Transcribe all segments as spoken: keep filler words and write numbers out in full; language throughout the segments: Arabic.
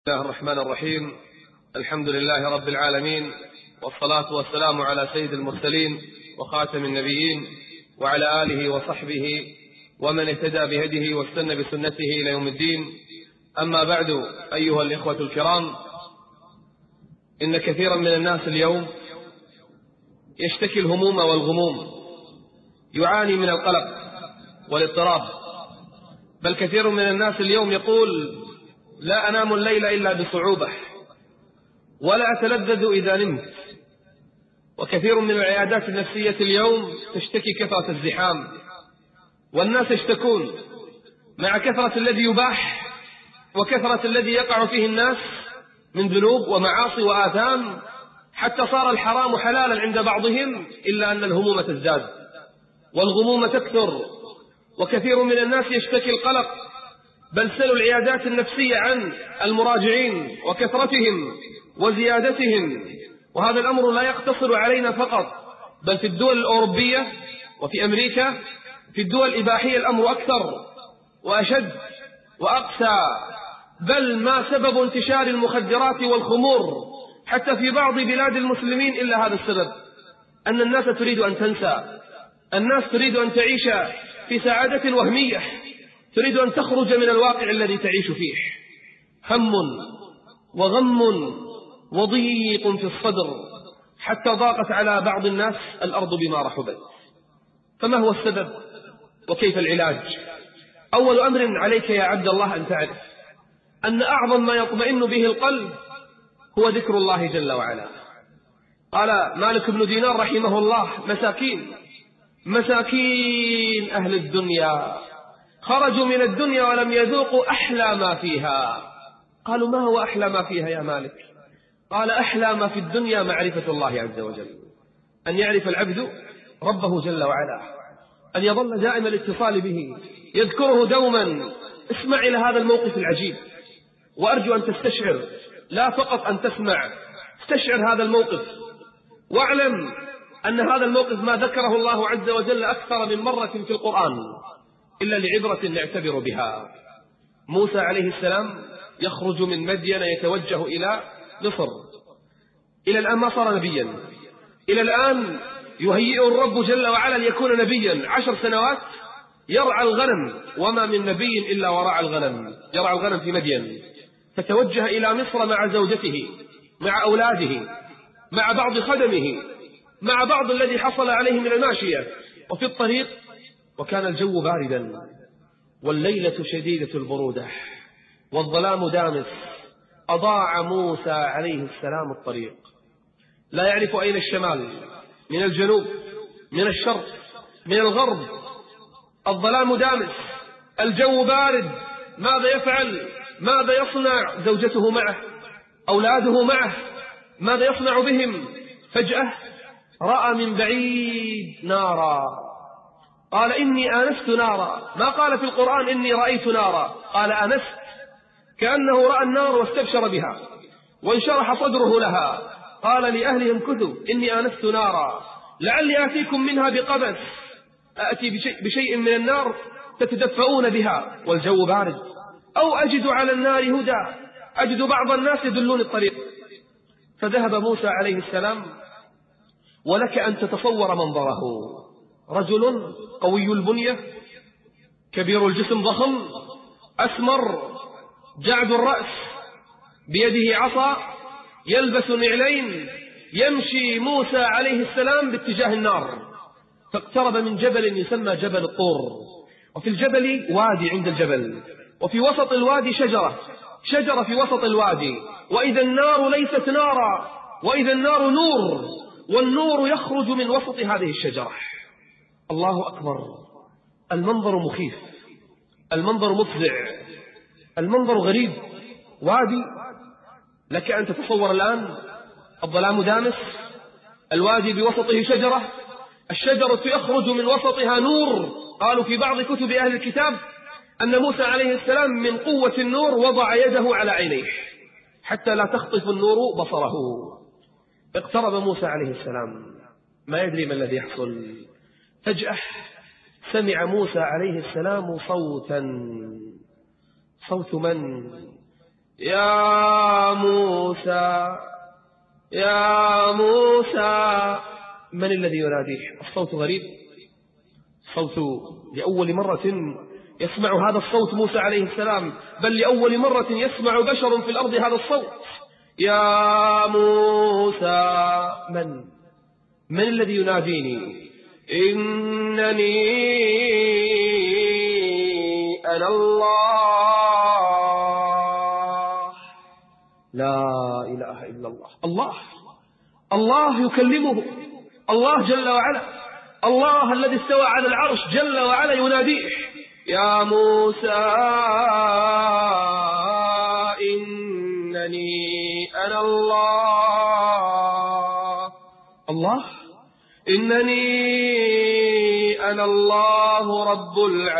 بسم الله الرحمن الرحيم. الحمد لله رب العالمين، والصلاة والسلام على سيد المرسلين وخاتم النبيين وعلى آله وصحبه ومن اهتدى بهديه واستنى بسنته إلى يوم الدين. أما بعد، أيها الإخوة الكرام، إن كثيرا من الناس اليوم يشتكي الهموم والغموم، يعاني من القلق والاضطراب، بل كثير من الناس اليوم يقول: لا أنام الليل إلا بصعوبة، ولا أتلذذ إذا نمت. وكثير من العيادات النفسية اليوم تشتكي كثرة الزحام، والناس يشتكون مع كثرة الذي يباح وكثرة الذي يقع فيه الناس من ذنوب ومعاصي وآثام، حتى صار الحرام حلالا عند بعضهم، إلا أن الهموم تزداد والغموم تكثر. وكثير من الناس يشتكي القلق، بل سلوا العيادات النفسية عن المراجعين وكثرتهم وزيادتهم. وهذا الأمر لا يقتصر علينا فقط، بل في الدول الأوروبية وفي أمريكا، في الدول الإباحية الأمر أكثر وأشد وأقسى. بل ما سبب انتشار المخدرات والخمور حتى في بعض بلاد المسلمين إلا هذا السبب، أن الناس تريد أن تنسى، الناس تريد أن تعيش في سعادة وهمية، تريد أن تخرج من الواقع الذي تعيش فيه. هم وغم وضيق في الصدر، حتى ضاقت على بعض الناس الأرض بما رحبت. فما هو السبب وكيف العلاج؟ أول أمر عليك يا عبد الله أن تعرف أن أعظم ما يطمئن به القلب هو ذكر الله جل وعلا. قال مالك بن دينار رحمه الله: مساكين مساكين أهل الدنيا خرجوا من الدنيا ولم يذوقوا أحلى ما فيها. قالوا: ما هو أحلى ما فيها يا مالك؟ قال: أحلى ما في الدنيا معرفة الله عز وجل، أن يعرف العبد ربه جل وعلا، أن يظل دائما الاتصال به، يذكره دوما. اسمع إلى هذا الموقف العجيب، وأرجو أن تستشعر، لا فقط أن تسمع، استشعر هذا الموقف، واعلم أن هذا الموقف ما ذكره الله عز وجل أكثر من مرة في القرآن إلا لعبرة نعتبر بها. موسى عليه السلام يخرج من مدين يتوجه إلى مصر، إلى الآن ما صار نبيا، إلى الآن يهيئ الرب جل وعلا ليكون نبيا. عشر سنوات يرعى الغنم، وما من نبي إلا ورعى الغنم، يرعى الغنم في مدين. فتوجه إلى مصر مع زوجته، مع أولاده، مع بعض خدمه، مع بعض الذي حصل عليه من الماشية. وفي الطريق وكان الجو باردا، والليلة شديدة البرودة، والظلام دامس. أضاع موسى عليه السلام الطريق، لا يعرف أين الشمال من الجنوب، من الشرق، من الغرب. الظلام دامس، الجو بارد. ماذا يفعل؟ ماذا يصنع؟ زوجته معه، أولاده معه، ماذا يصنع بهم؟ فجأة رأى من بعيد نارا، قال: إني آنست نارا. ما قال في القرآن إني رأيت نارا، قال آنست، كأنه رأى النار واستبشر بها وانشرح صدره لها. قال لأهلهم: كثوا إني آنست نارا لعلي آتيكم منها بقبس، أأتي بشيء, بشيء من النار تتدفؤون بها والجو بارد، أو أجد على النار هدى، أجد بعض الناس يدلون الطريق. فذهب موسى عليه السلام، ولك أن تتصور منظره: رجل قوي البنية، كبير الجسم، ضخم، أسمر، جعد الرأس، بيده عصا، يلبس نعلين، يمشي موسى عليه السلام باتجاه النار. فاقترب من جبل يسمى جبل الطور، وفي الجبل وادي عند الجبل، وفي وسط الوادي شجرة، شجرة في وسط الوادي. وإذا النار ليست نارا، وإذا النار نور، والنور يخرج من وسط هذه الشجرة. الله أكبر! المنظر مخيف، المنظر مفزع، المنظر غريب. وادي، لك أن تتصور الآن الظلام دامس، الوادي بوسطه شجرة، الشجرة يخرج من وسطها نور. قالوا في بعض كتب أهل الكتاب أن موسى عليه السلام من قوة النور وضع يده على عينيه حتى لا تخطف النور بصره. اقترب موسى عليه السلام، ما يدري ما الذي يحصل. فجأة سمع موسى عليه السلام صوتا. صوت من؟ يا موسى يا موسى. من الذي يناديه؟ الصوت غريب، صوت لأول مرة يسمع هذا الصوت موسى عليه السلام، بل لأول مرة يسمع بشر في الأرض هذا الصوت. يا موسى. من من الذي يناديني؟ إنني أنا الله. لا إله إلا الله. الله الله يكلمه، الله جل وعلا، الله الذي استوى على العرش جل وعلا يناديه. يا موسى إنني أنا الله. الله إنني أنا الله رب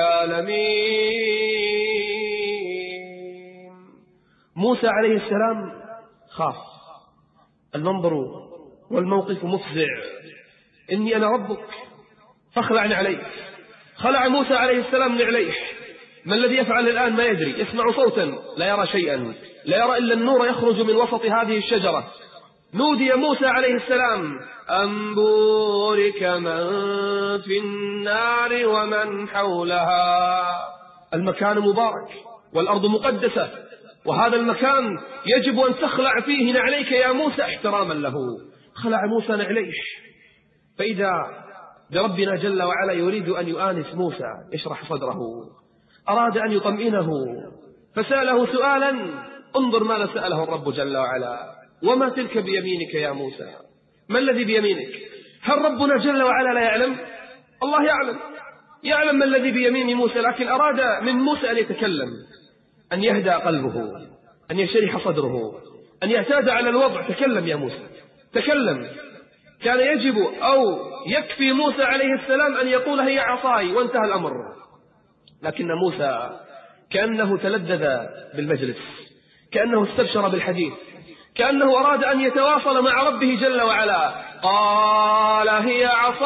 العالمين. موسى عليه السلام خاف، المنظر والموقف مفزع. إني أنا ربك فاخلع نعليك. خلع موسى عليه السلام نعليه. ما الذي يفعل الآن؟ ما يدري، يسمع صوتا لا يرى شيئا، لا يرى إلا النور يخرج من وسط هذه الشجرة. نودي موسى عليه السلام أن بورك من في النار ومن حولها. المكان مبارك والأرض مقدسة، وهذا المكان يجب أن تخلع فيه نعليك يا موسى احتراما له. خلع موسى نعليه، فإذا بربنا جل وعلا يريد أن يؤانس موسى يشرح صدره، أراد أن يطمئنه فسأله سؤالا. انظر ماذا سأله الرب جل وعلا: وما تلك بيمينك يا موسى؟ ما الذي بيمينك؟ هل ربنا جل وعلا لا يعلم؟ الله يعلم، يعلم ما الذي بيمين موسى، لكن أراد من موسى أن يتكلم، أن يهدى قلبه، أن يشرح صدره، أن يعتاد على الوضع. تكلم يا موسى، تكلم. كان يجب أو يكفي موسى عليه السلام أن يقول هي عصاي وانتهى الأمر، لكن موسى كأنه تلذذ بالمجلس، كأنه استبشر بالحديث، كأنه أراد أن يتواصل مع ربه جل وعلا. قال هي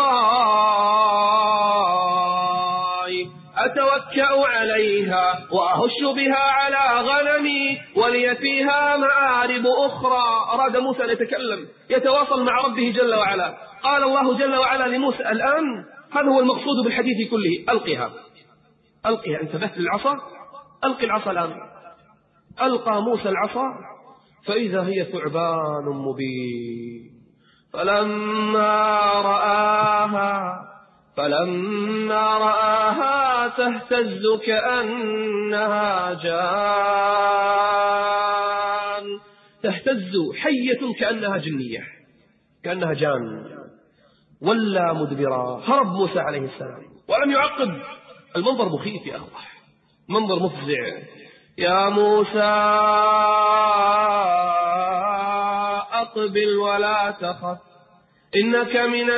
عصاي أتوكأ عليها وأهش بها على غنمي ولي فيها مآرب أخرى. أراد موسى أن يتكلم، يتواصل مع ربه جل وعلا. قال الله جل وعلا لموسى: الآن هذا هو المقصود بالحديث كله، ألقها ألقها. انتبهت للعصا؟ ألقي العصا الآن. ألقى موسى العصا فإذا هي ثعبان مبين. فلما رآها فلما رآها تهتز كأنها جان، تهتز حية كأنها جنية، كأنها جان. ولا مدبرا، هرب موسى عليه السلام ولم يعقب. المنظر مخيف يا أخوة، منظر مفزع. يا موسى أقبل ولا تخف إنك من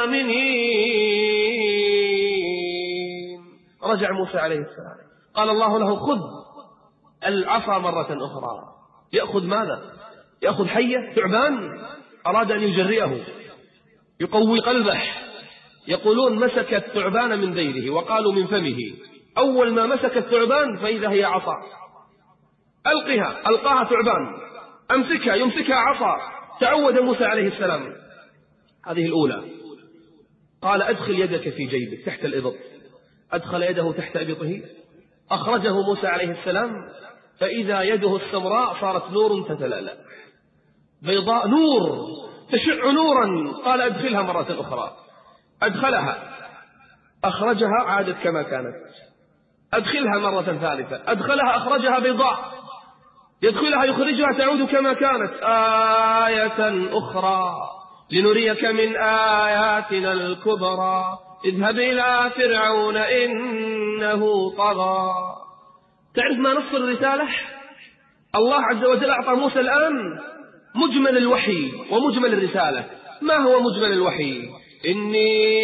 الآمنين. رجع موسى عليه السلام، قال الله له: خذ العصا مرة أخرى. يأخذ ماذا؟ يأخذ حية ثعبان. أراد أن يجرئه، يقوي قلبه. يقولون مسك الثعبان من ذيله وقالوا من فمه. أول ما مسك الثعبان فإذا هي عصا. ألقها، ألقاها ثعبان. أمسكها، يمسكها عصا. تعود موسى عليه السلام. هذه الأولى. قال: أدخل يدك في جيبك تحت الإبط. أدخل يده تحت إبطه، أخرجه موسى عليه السلام، فإذا يده السمراء صارت نور تتلألأ، بيضاء، نور تشع نورا. قال: أدخلها مرة أخرى. أدخلها، أخرجها، عادت كما كانت. أدخلها مرة ثالثة، أدخلها، أخرجها بيضاء. يدخلها، يخرجها، تعود كما كانت. آية أخرى لنريك من آياتنا الكبرى اذهب إلى فرعون إنه طغى. تعرف ما نص الرسالة؟ الله عز وجل أعطى موسى الآن مجمل الوحي ومجمل الرسالة. ما هو مجمل الوحي؟ إني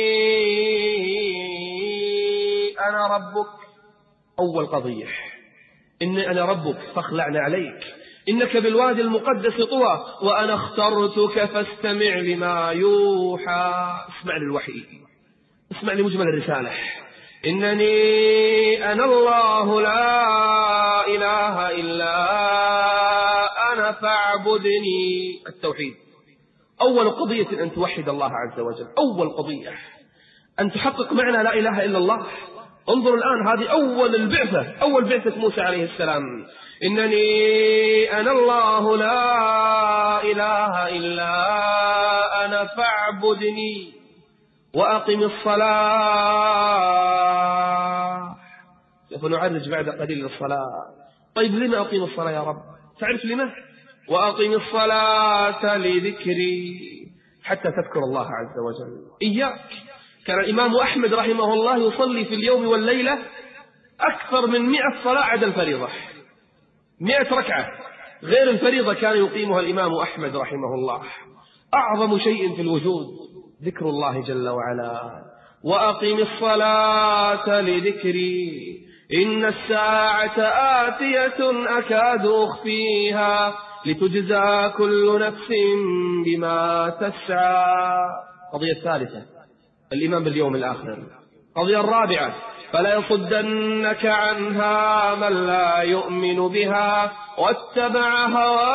أنا ربك. أول قضية، إني أنا ربك فاخلعنا عليك، إنك بالوادي المقدس طوى وأنا اخترتك فاستمع لما يوحى. اسمع للوحي، اسمع لمجمل الرسالة. إنني أنا الله لا إله إلا أنا فاعبدني. التوحيد أول قضية أن توحد الله عز وجل، أول قضية أن تحقق معنى لا إله إلا الله. انظروا الآن، هذه أول البعثة، أول بعثة موسى عليه السلام. إنني أنا الله لا إله إلا أنا فاعبدني وأقم الصلاة. سوف نعرج بعد قليل الصلاة. طيب لما أقيم الصلاة يا رب؟ تعرف لما؟ وأقم الصلاة لذكري، حتى تذكر الله عز وجل. إياك. كان الإمام أحمد رحمه الله يصلي في اليوم والليلة أكثر من مئة صلاة عدا الفريضة، مئة ركعة غير الفريضة كان يقيمها الإمام أحمد رحمه الله. أعظم شيء في الوجود ذكر الله جل وعلا. وأقم الصلاة لذكري إن الساعة آتية أكاد أخفيها لتجزى كل نفس بما تسعى. قضية الثالثة الإيمان باليوم الآخر. قضية الرابعة فلا يصدنك عنها من لا يؤمن بها واتبع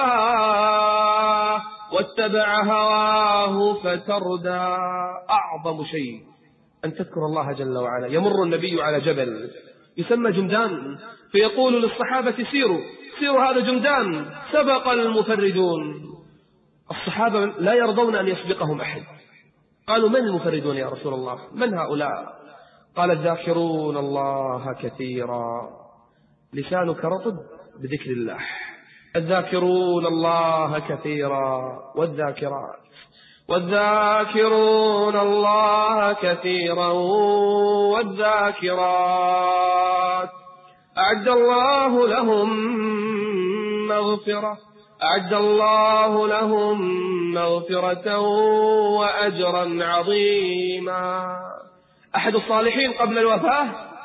هواه واتبع هواه فتردى. أعظم شيء أن تذكر الله جل وعلا. يمر النبي على جبل يسمى جمدان، فيقول للصحابة سيروا سيروا هذا جمدان، سبق المفردون. الصحابة لا يرضون أن يسبقهم أحد. قالوا من المفردون يا رسول الله؟ من هؤلاء؟ قال الذاكرون الله كثيرا لسانك رطب بذكر الله. الذاكرون الله كثيرا والذاكرات والذاكرون الله كثيرا والذاكرات أعد الله لهم مغفرة أعد الله لهم مغفرة وأجرا عظيما. أحد الصالحين قبل الوفاة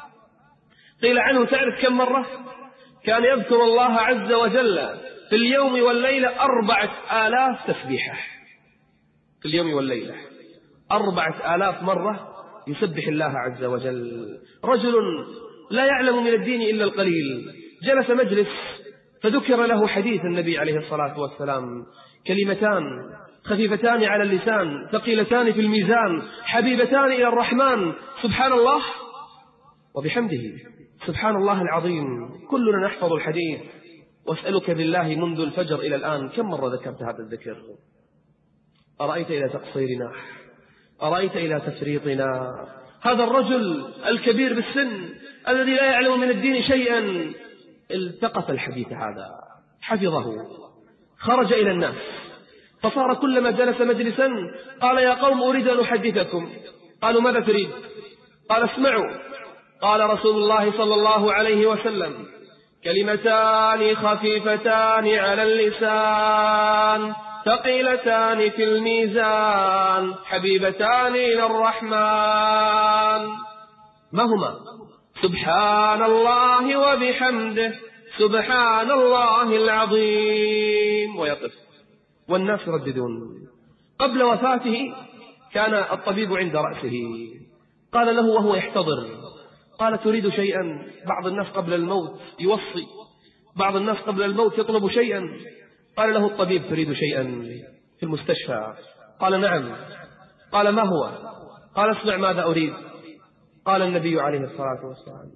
قيل عنه تعرف كم مرة كان يذكر الله عز وجل في اليوم والليلة؟ أربعة آلاف تسبيحة في اليوم والليلة، أربعة آلاف مرة يسبح الله عز وجل. رجل لا يعلم من الدين إلا القليل جلس مجلس فذكر له حديث النبي عليه الصلاة والسلام، كلمتان خفيفتان على اللسان ثقيلتان في الميزان حبيبتان إلى الرحمن، سبحان الله وبحمده سبحان الله العظيم. كلنا نحفظ الحديث. واسألك بالله منذ الفجر إلى الآن كم مرة ذكرت هذا الذكر؟ أرأيت إلى تقصيرنا؟ أرأيت إلى تفريطنا؟ هذا الرجل الكبير بالسن الذي لا يعلم من الدين شيئا التقط الحديث هذا حفظه، خرج إلى الناس فصار كلما جلس مجلسا قال يا قوم أريد أن أحدثكم. قالوا ماذا تريد؟ قال اسمعوا. قال رسول الله صلى الله عليه وسلم كلمتان خفيفتان على اللسان ثقيلتان في الميزان حبيبتان إلى الرحمن. ما هما؟ سبحان الله وبحمده سبحان الله العظيم. ويقف والناس يرددون. قبل وفاته كان الطبيب عند رأسه قال له وهو يحتضر قال تريد شيئا؟ بعض الناس قبل الموت يوصي، بعض الناس قبل الموت يطلب شيئا. قال له الطبيب تريد شيئا في المستشفى؟ قال نعم. قال ما هو؟ قال اسمع ماذا أريد. قال النبي عليه الصلاة والسلام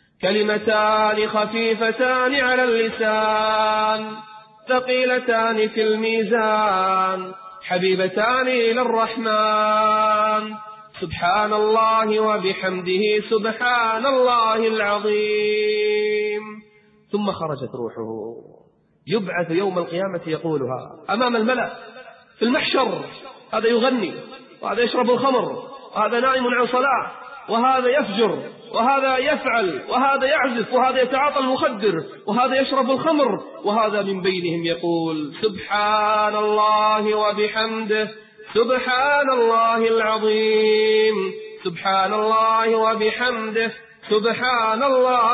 كلمتان خفيفتان على اللسان ثقيلتان في الميزان حبيبتان إلى الرحمن سبحان الله وبحمده سبحان الله العظيم. ثم خرجت روحه يبعث يوم القيامة يقولها أمام الملأ في المحشر. هذا يغني وهذا يشرب الخمر وهذا نائم عن صلاة وهذا يفجر وهذا يفعل وهذا يعزف وهذا يتعاطى المخدر وهذا يشرب الخمر، وهذا من بينهم يقول سبحان الله وبحمده سبحان الله العظيم سبحان الله وبحمده سبحان الله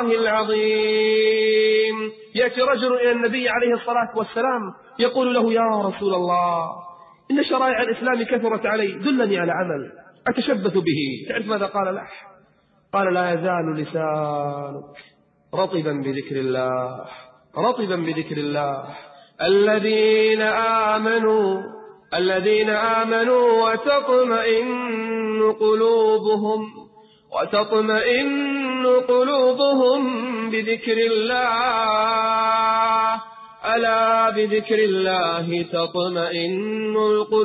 العظيم. يأتي رجل إلى النبي عليه الصلاة والسلام يقول له يا رسول الله إن شرائع الإسلام كثرت علي، دلني على عمل أتشبث به. تعرف ماذا قال له؟ قال لا يزال لسانك رطبا بذكر الله رطبا بذكر الله الذين آمنوا الذين آمنوا وتطمئن قلوبهم وتطمئن قلوبهم بذكر الله ألا بذكر الله تطمئن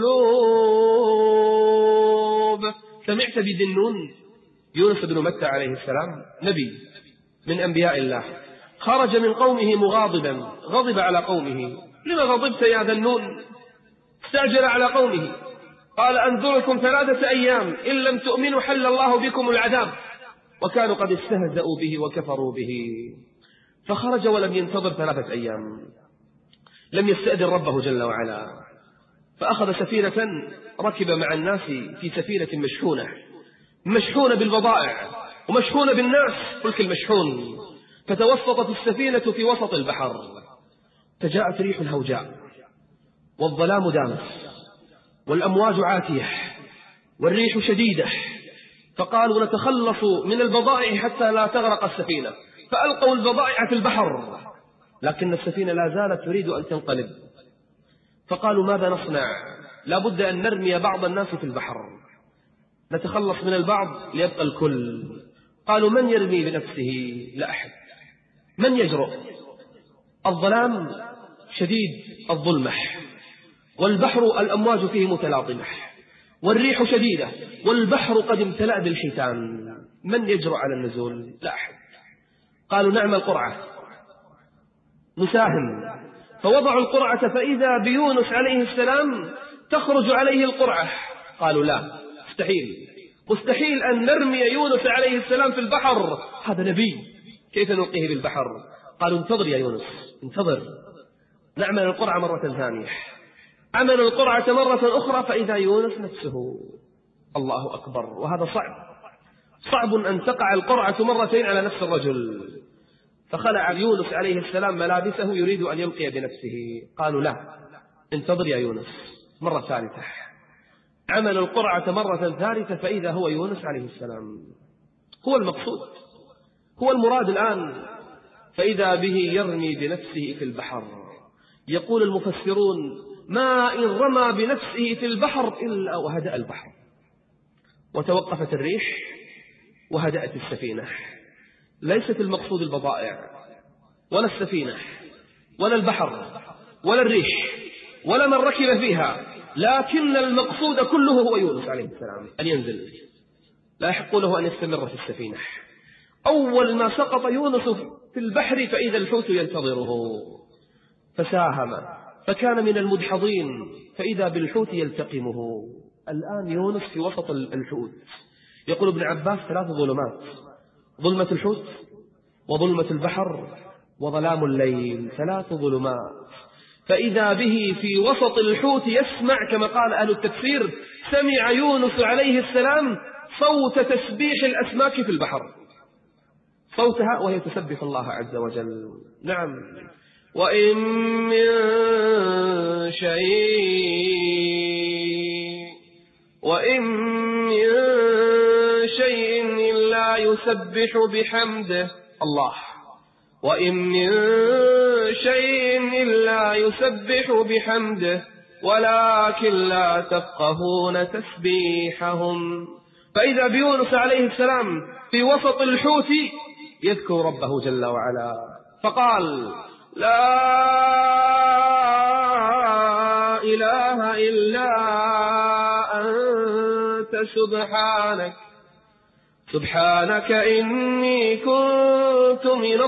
القلوب. سمعت بذي النون؟ يونس بن متى عليه السلام نبي من أنبياء الله، خرج من قومه مغاضبا، غضب على قومه. لما غضبت يا ذا النون؟ استعجل على قومه، قال أنذركم ثلاثة أيام إن لم تؤمنوا حل الله بكم العذاب، وكانوا قد استهزأوا به وكفروا به. فخرج ولم ينتظر ثلاثة أيام، لم يستأذن ربه جل وعلا، فأخذ سفينة، ركب مع الناس في سفينة مشحونة مشحونة بالبضائع ومشحونة بالناس، فلك المشحون. فتوسطت السفينة في وسط البحر، فجاءت ريح هوجاء والظلام دامس والأمواج عاتية والريح شديدة، فقالوا نتخلص من البضائع حتى لا تغرق السفينة، فألقوا البضائع في البحر، لكن السفينة لا زالت تريد أن تنقلب. فقالوا ماذا نصنع؟ لا بد أن نرمي بعض الناس في البحر، نتخلص من البعض ليبقى الكل. قالوا من يرمي بنفسه؟ لا أحد. من يجرؤ؟ الظلام شديد الظلمة، والبحر الأمواج فيه متلاطمة، والريح شديدة، والبحر قد امتلأ بالحيتان. من يجرؤ على النزول؟ لا أحد. قالوا نعمل قرعة نساهم، فوضعوا القرعة فإذا بيونس عليه السلام تخرج عليه القرعة. قالوا لا، مستحيل مستحيل أن نرمي يونس عليه السلام في البحر، هذا نبي، كيف نلقيه بالبحر؟ قالوا انتظر يا يونس، انتظر، نعمل القرعة مرة ثانية. عملوا القرعة مرة أخرى فإذا يونس نفسه. الله أكبر. وهذا صعب صعب أن تقع القرعة مرتين على نفس الرجل. فخلع يونس عليه السلام ملابسه يريد أن يلقي بنفسه. قالوا لا، انتظر يا يونس مرة ثالثة. عمل القرعة مرة ثالثة فإذا هو يونس عليه السلام. هو المقصود، هو المراد الآن. فإذا به يرمي بنفسه في البحر. يقول المفسرون ما إن رمى بنفسه في البحر إلا وهدأ البحر، وتوقفت الريح، وهدأت السفينة. ليست المقصود البضائع ولا السفينة ولا البحر ولا الريح ولا من ركب فيها، لكن المقصود كله هو يونس عليه السلام، أن ينزل. لا يحق له أن يستمر في السفينة. أول ما سقط يونس في البحر فإذا الحوت ينتظره، فساهم فكان من المدحضين، فإذا بالحوت يلتقمه. الآن يونس في وسط الحوت. يقول ابن عباس ثلاث ظلمات: ظلمة الحوت، وظلمة البحر، وظلام الليل. ثلاث ظلمات. فإذا به في وسط الحوت يسمع، كما قال أهل التفسير، سمع يونس عليه السلام صوت تسبيح الأسماك في البحر، صوتها وهي تسبح الله عز وجل. نعم. وإن من شيء وإن من شيء إلا يسبح بحمده. الله. وإن من شيء إلا يسبح بحمده ولكن لا تفقهون تسبيحهم. فإذا بيونس عليه السلام في وسط الحوت يذكر ربه جل وعلا، فقال لا إله إلا أنت سبحانك سبحانك إني كنت من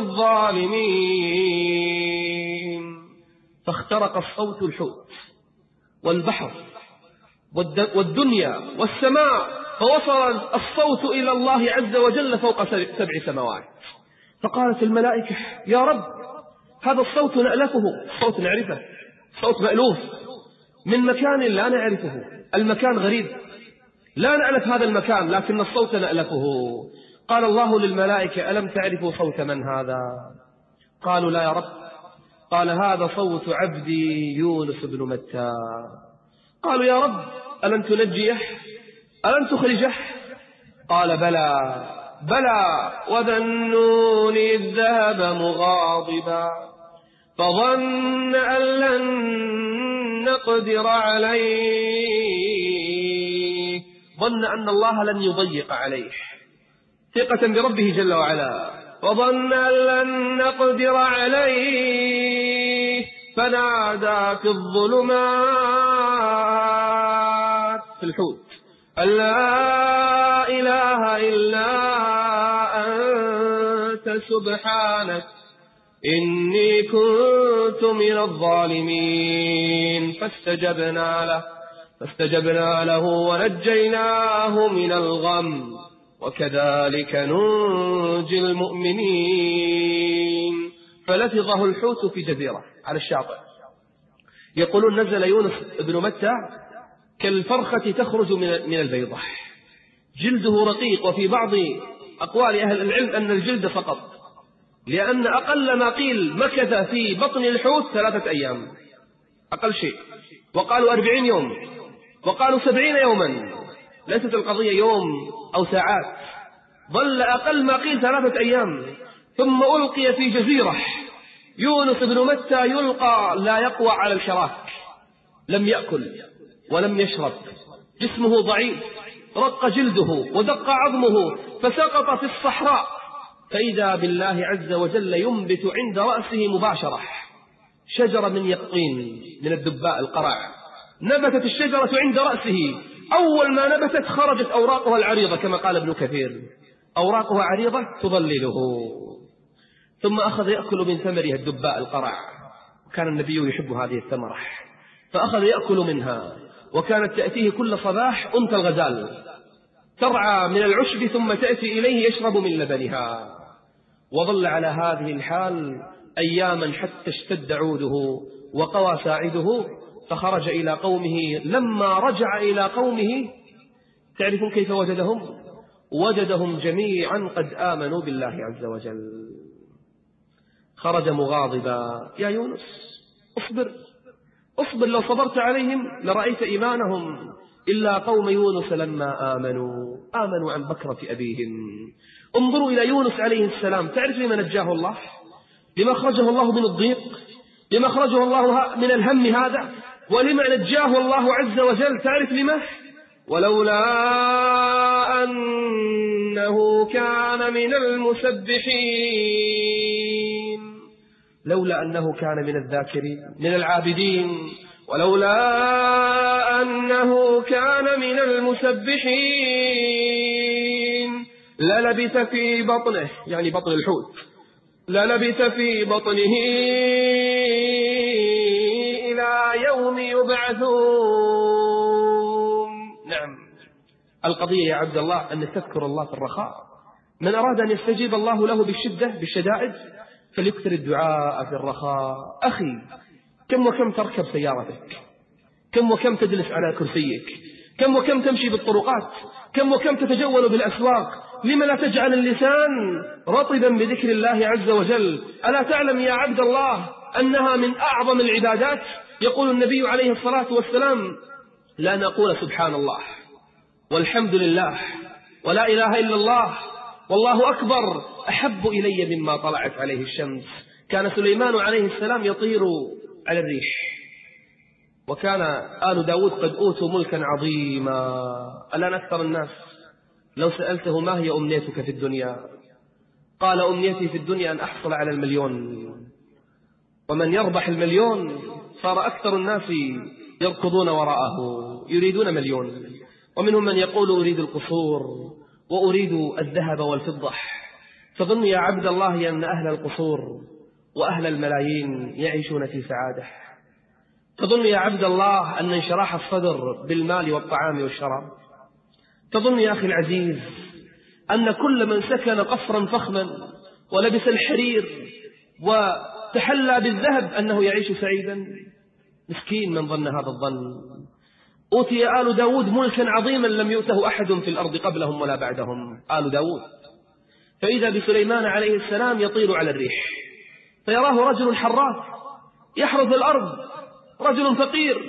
الظالمين. فاخترق الصوت الحوت والبحر والدنيا والسماء، فوصل الصوت إلى الله عز وجل فوق سبع سماوات. فقالت الملائكة يا رب، هذا الصوت نألفه، صوت نعرفه، صوت مألوف من مكان لا نعرفه، المكان غريب، لا نألف هذا المكان، لكن الصوت نألفه. قال الله للملائكة ألم تعرفوا صوت من هذا؟ قالوا لا يا رب. قال هذا صوت عبدي يونس بن متى. قالوا يا رب ألن تنجيه؟ ألن تخرجه؟ قال بلى بلى وذا النون إذ ذهب مغاضبا فظن أن لن نقدر عليه، ظن أن الله لن يضيق عليه ثقة بربه جل وعلا، وظن أن لن نقدر عليه فنادى في الظلمات في الحوت أن لا إله إلا أنت سبحانك إني كنت من الظالمين. فاستجبنا له فاستجبنا له ونجيناه من الغم وكذلك ننجي المؤمنين. فلفظه الحوت في جزيرة على الشاطئ، يقولون نزل يونس بن متى كالفرخة تخرج من البيضة، جلده رقيق، وفي بعض أقوال أهل العلم أن الجلد فقط، لأن أقل ما قيل مكث في بطن الحوت ثلاثة أيام أقل شيء، وقالوا أربعين يوم، وقالوا سبعين يوما، ليست القضية يوم أو ساعات، ظل أقل ما قيل ثلاثة أيام، ثم ألقي في جزيرة. يونس بن متى يلقى لا يقوى على الشراك، لم يأكل ولم يشرب، جسمه ضعيف، رق جلده ودق عظمه، فسقط في الصحراء، فإذا بالله عز وجل ينبت عند رأسه مباشرة شجرة من يقطين من الدباء القرع، نبتت الشجرة عند رأسه، أول ما نبتت خرجت أوراقها العريضة كما قال ابن كثير، أوراقها عريضة تظلله، ثم أخذ يأكل من ثمرها الدباء القرع، وكان النبي يحب هذه الثمرة، فأخذ يأكل منها، وكانت تأتيه كل صباح أنثى الغزال ترعى من العشب ثم تأتي إليه يشرب من لبنها، وظل على هذه الحال أياما حتى اشتد عوده وقوى ساعده، فخرج إلى قومه. لما رجع إلى قومه تعرفون كيف وجدهم؟ وجدهم جميعا قد آمنوا بالله عز وجل. خرج مغاضبا: يا يونس اصبر اصبر، لو صبرت عليهم لرأيت إيمانهم، إلا قوم يونس لما آمنوا آمنوا عن بكرة أبيهم. انظروا إلى يونس عليه السلام، تعرف لما نجاه الله؟ لما أخرجه الله من الضيق، لما أخرجه الله من الهم هذا، ولما نجاه الله عز وجل، تعرف لما؟ ولولا أنه كان من المسبحين، لولا أنه كان من الذاكرين من العابدين، ولولا أنه كان من المسبحين للبث في بطنه، يعني بطن الحوت، للبث في بطنه إلى يوم يبعثون. نعم، القضية يا عبد الله أن تذكر الله في الرخاء. من أراد أن يستجيب الله له بالشدة بالشدائد فليكثر الدعاء في الرخاء. أخي، كم وكم تركب سيارتك، كم وكم تجلس على كرسيك، كم وكم تمشي بالطرقات، كم وكم تتجول بالأسواق، لما لا تجعل اللسان رطبا بذكر الله عز وجل؟ ألا تعلم يا عبد الله أنها من أعظم العبادات؟ يقول النبي عليه الصلاة والسلام: لا نقول سبحان الله والحمد لله ولا إله إلا الله والله أكبر أحب إلي مما طلعت عليه الشمس. كان سليمان عليه السلام يطير على الريح، وكان آل داود قد أوتوا ملكا عظيما. الآن أكثر الناس لو سألته ما هي أمنيتك في الدنيا قال: أمنيتي في الدنيا أن أحصل على المليون. ومن يربح المليون صار أكثر الناس يركضون وراءه يريدون مليون، ومنهم من يقول: أريد القصور وأريد الذهب والفضة. فظن يا عبد الله أن أهل القصور وأهل الملايين يعيشون في سعادة. تظن يا عبد الله أن انشراح الصدر بالمال والطعام والشراب. تظن يا أخي العزيز أن كل من سكن قصرا فخما ولبس الحرير وتحلى بالذهب أنه يعيش سعيدا؟ مسكين من ظن هذا الظن. أوتي آل داود ملكا عظيما لم يؤته أحد في الأرض قبلهم ولا بعدهم، آل داود. فإذا بسليمان عليه السلام يطير على الريح، فيراه رجل حراث يحرث الأرض، رجل فقير،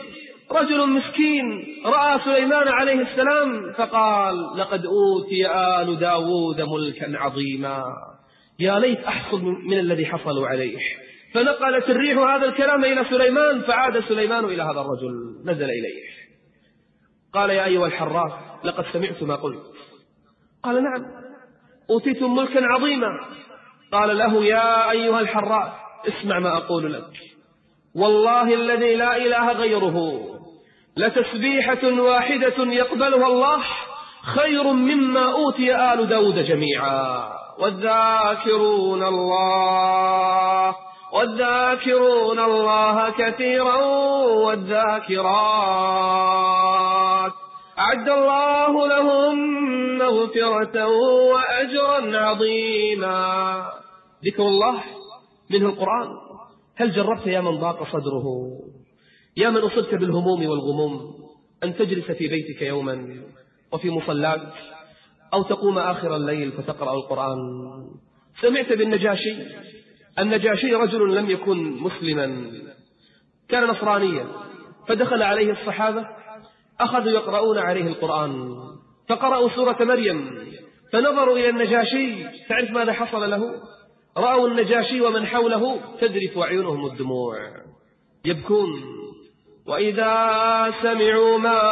رجل مسكين رأى سليمان عليه السلام فقال: لقد أوتي آل داود ملكا عظيما، يا ليت أحصل من الذي حصلوا عليه. فنقلت الريح هذا الكلام إلى سليمان، فعاد سليمان إلى هذا الرجل، نزل إليه قال: يا أيها الحراث، لقد سمعت ما قلت. قال: نعم، أوتيتم ملكا عظيما. قال له: يا أيها الحراث، اسمع ما أقول لك، والله الذي لا إله غيره، لتسبيحة واحدة يقبلها الله خير مما أوتي آل داود جميعا، والذاكرون الله والذاكرون الله كثيرا والذاكرات أعد الله لهم مغفرة وأجرا عظيما. ذكر الله منه القرآن. هل جربت يا من ضاق صدره، يا من أصبت بالهموم والغموم، أن تجلس في بيتك يوما وفي مصلاك، أو تقوم آخر الليل فتقرأ القرآن؟ سمعت بالنجاشي؟ النجاشي رجل لم يكن مسلما، كان نصرانيا، فدخل عليه الصحابة أخذوا يقرؤون عليه القرآن، فقرأوا سورة مريم، فنظروا إلى النجاشي، تعرف ماذا حصل له؟ رأوا النجاشي ومن حوله تذرف أعينهم الدموع، يبكون. وإذا سمعوا ما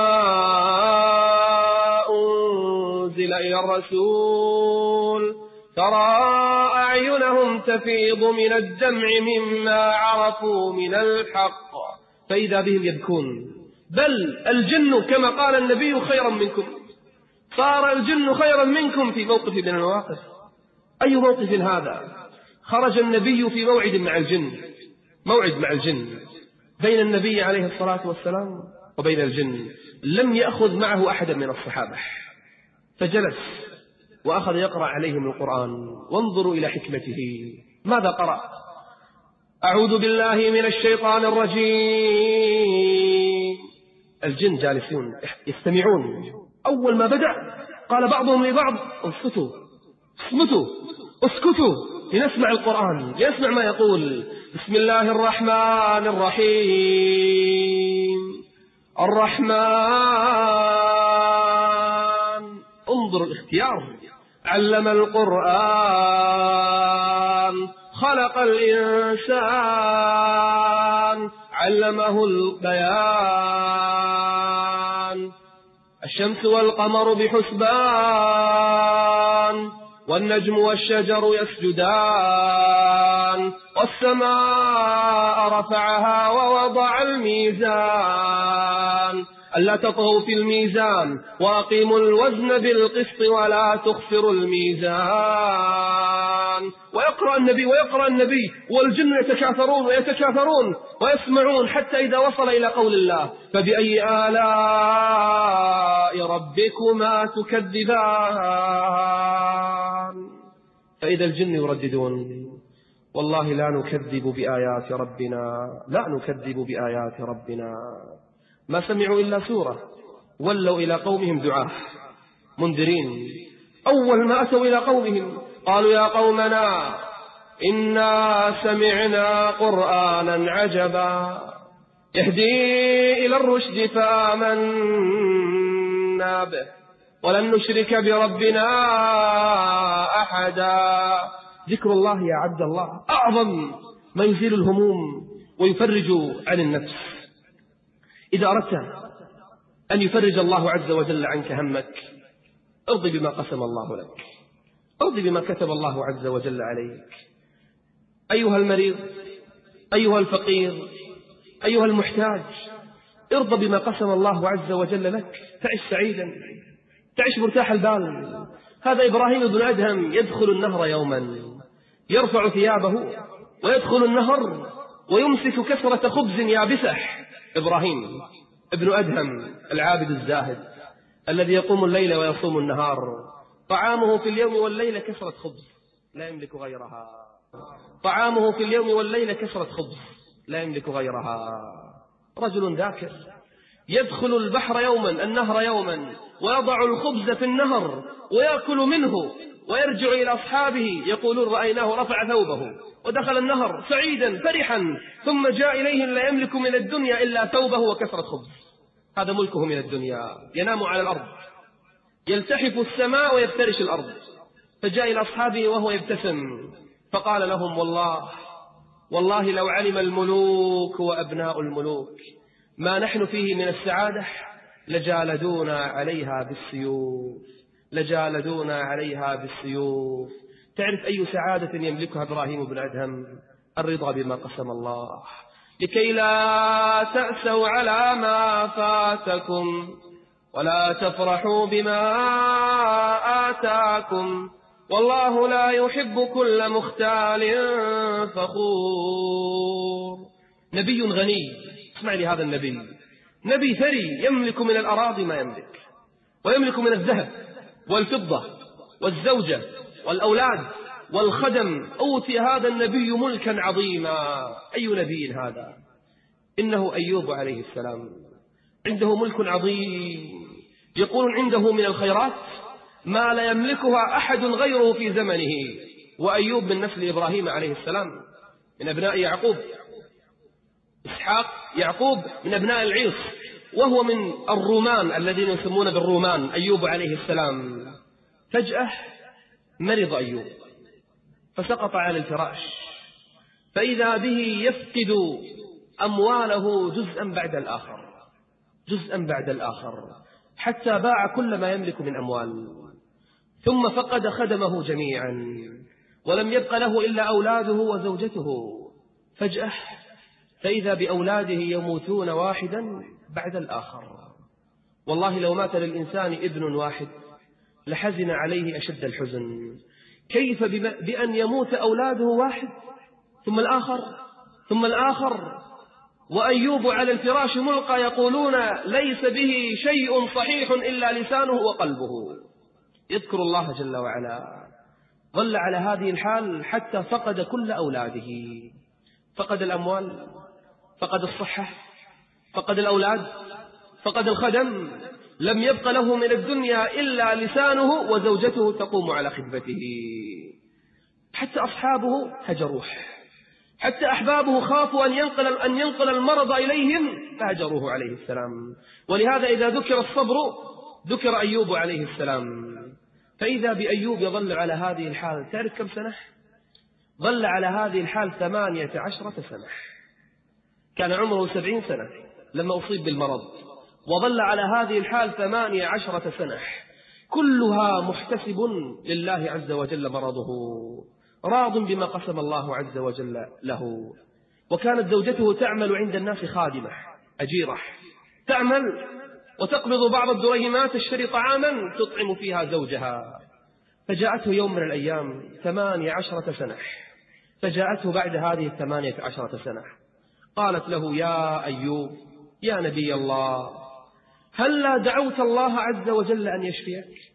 أنزل إلى الرسول ترى أعينهم تفيض من الدمع مما عرفوا من الحق، فإذا بهم يبكون. بل الجن كما قال النبي خيرا منكم، صار الجن خيرا منكم في موقف من المواقف. أي موقف هذا؟ خرج النبي في موعد مع الجن، موعد مع الجن بين النبي عليه الصلاة والسلام وبين الجن، لم يأخذ معه أحدا من الصحابة، فجلس وأخذ يقرأ عليهم القرآن. وانظروا إلى حكمته، ماذا قرأ؟ أعوذ بالله من الشيطان الرجيم. الجن جالسون يستمعون. أول ما بدأ قال بعضهم لبعض: اسكتوا اسكتوا اسكتوا لنسمع القرآن، لنسمع ما يقول. بسم الله الرحمن الرحيم. الرحمن، انظر الاختيار، علم القرآن، خلق الإنسان، علمه البيان. الشمس والقمر بحسبان، والنجم والشجر يسجدان، والسماء رفعها ووضع الميزان، ألا تطغوا في الميزان وأقيموا الوزن بالقسط ولا تخسروا الميزان. ويقرأ النبي ويقرأ النبي والجن يتكاثرون ويتكاثرون ويسمعون، حتى إذا وصل إلى قول الله: فبأي آلاء ربكما تكذبان. فإذا الجن يرددون: والله لا نكذب بآيات ربنا، لا نكذب بآيات ربنا. ما سمعوا إلا سورة، ولوا إلى قومهم دعاة منذرين. أول ما أتوا إلى قومهم قالوا: يا قومنا إنا سمعنا قرآنا عجبا يهدي إلى الرشد فآمنا به ولن نشرك بربنا أحدا. ذكر الله يا عبد الله أعظم ما يزيل الهموم ويفرج عن النفس. إذا أردت أن يفرج الله عز وجل عنك همك، ارضي بما قسم الله لك، ارضي بما كتب الله عز وجل عليك. أيها المريض، أيها الفقير، أيها المحتاج، ارضى بما قسم الله عز وجل لك، تعيش سعيدا، تعيش مرتاح البال. هذا إبراهيم بن أدهم يدخل النهر يوما، يرفع ثيابه ويدخل النهر ويمسك كسرة خبز يابسح. إبراهيم ابن أدهم العابد الزاهد الذي يقوم الليل ويصوم النهار، طعامه في اليوم والليلة كسرة خبز لا يملك غيرها، طعامه في اليوم والليلة كسرة خبز لا يملك غيرها. رجل ذاكر يدخل البحر يوما، النهر يوما، ويضع الخبز في النهر ويأكل منه ويرجع إلى أصحابه يقولون: رأيناه رفع ثوبه ودخل النهر سعيدا فرحا، ثم جاء إليه لا يملك من الدنيا إلا ثوبه وكسرة خبز. هذا ملكه من الدنيا، ينام على الأرض، يلتحف السماء ويفترش الأرض. فجاء إلى أصحابه وهو يبتسم فقال لهم: والله والله لو علم الملوك وأبناء الملوك ما نحن فيه من السعادة لجالدونا عليها بالسيوف، لجالدونا عليها بالسيوف. تعرف أي سعادة يملكها إبراهيم بن أدهم؟ الرضا بما قسم الله، لكي لا تأسوا على ما فاتكم ولا تفرحوا بما آتاكم، والله لا يحب كل مختال فخور. نبي غني، اسمع لي هذا النبي، نبي ثري يملك من الأراضي ما يملك، ويملك من الذهب والفضة والزوجة والأولاد والخدم. أوتي هذا النبي ملكا عظيما. أي نبي هذا؟ إنه أيوب عليه السلام، عنده ملك عظيم، يقول عنده من الخيرات ما لا يملكها أحد غيره في زمنه. وأيوب من نسل إبراهيم عليه السلام، من أبناء يعقوب. إسحاق يعقوب من أبناء العيص، وهو من الرومان الذين يسمون بالرومان. أيوب عليه السلام فجأة مرض أيوب فسقط على الفراش، فإذا به يفقد أمواله جزءا بعد الآخر، جزءا بعد الآخر، حتى باع كل ما يملك من أموال، ثم فقد خدمه جميعا، ولم يبق له إلا أولاده وزوجته. فجأة فإذا بأولاده يموتون واحدا بعد الآخر. والله لو مات للإنسان ابن واحد لحزن عليه أشد الحزن، كيف بأن يموت أولاده واحد ثم الآخر ثم الآخر؟ وأيوب على الفراش ملقى، يقولون ليس به شيء صحيح إلا لسانه وقلبه، يذكر الله جل وعلا. ظل على هذه الحال حتى فقد كل أولاده، فقد الأموال، فقد الصحة، فقد الأولاد، فقد الخدم، لم يبق له من الدنيا إلا لسانه وزوجته تقوم على خدمته. حتى أصحابه هجروه، حتى أحبابه خافوا أن ينقل, أن ينقل المرض إليهم فهجروه عليه السلام. ولهذا إذا ذكر الصبر ذكر أيوب عليه السلام. فإذا بأيوب يظل على هذه الحال، تعرف كم سنة؟ ظل على هذه الحال ثمانية عشرة سنة. كان عمره سبعين سنة لما أصيب بالمرض، وظل على هذه الحال ثمانية عشرة سنة، كلها محتسب لله عز وجل مرضه، راض بما قسم الله عز وجل له. وكانت زوجته تعمل عند الناس خادمة أجيرة، تعمل وتقبض بعض الدريهمات تشتري طعاما تطعم فيها زوجها. فجاءته يوم من الأيام ثمانية عشرة سنة، فجاءته بعد هذه الثمانية عشرة سنة قالت له: يا أيوب يا نبي الله، هل لا دعوت الله عز وجل أن يشفيك؟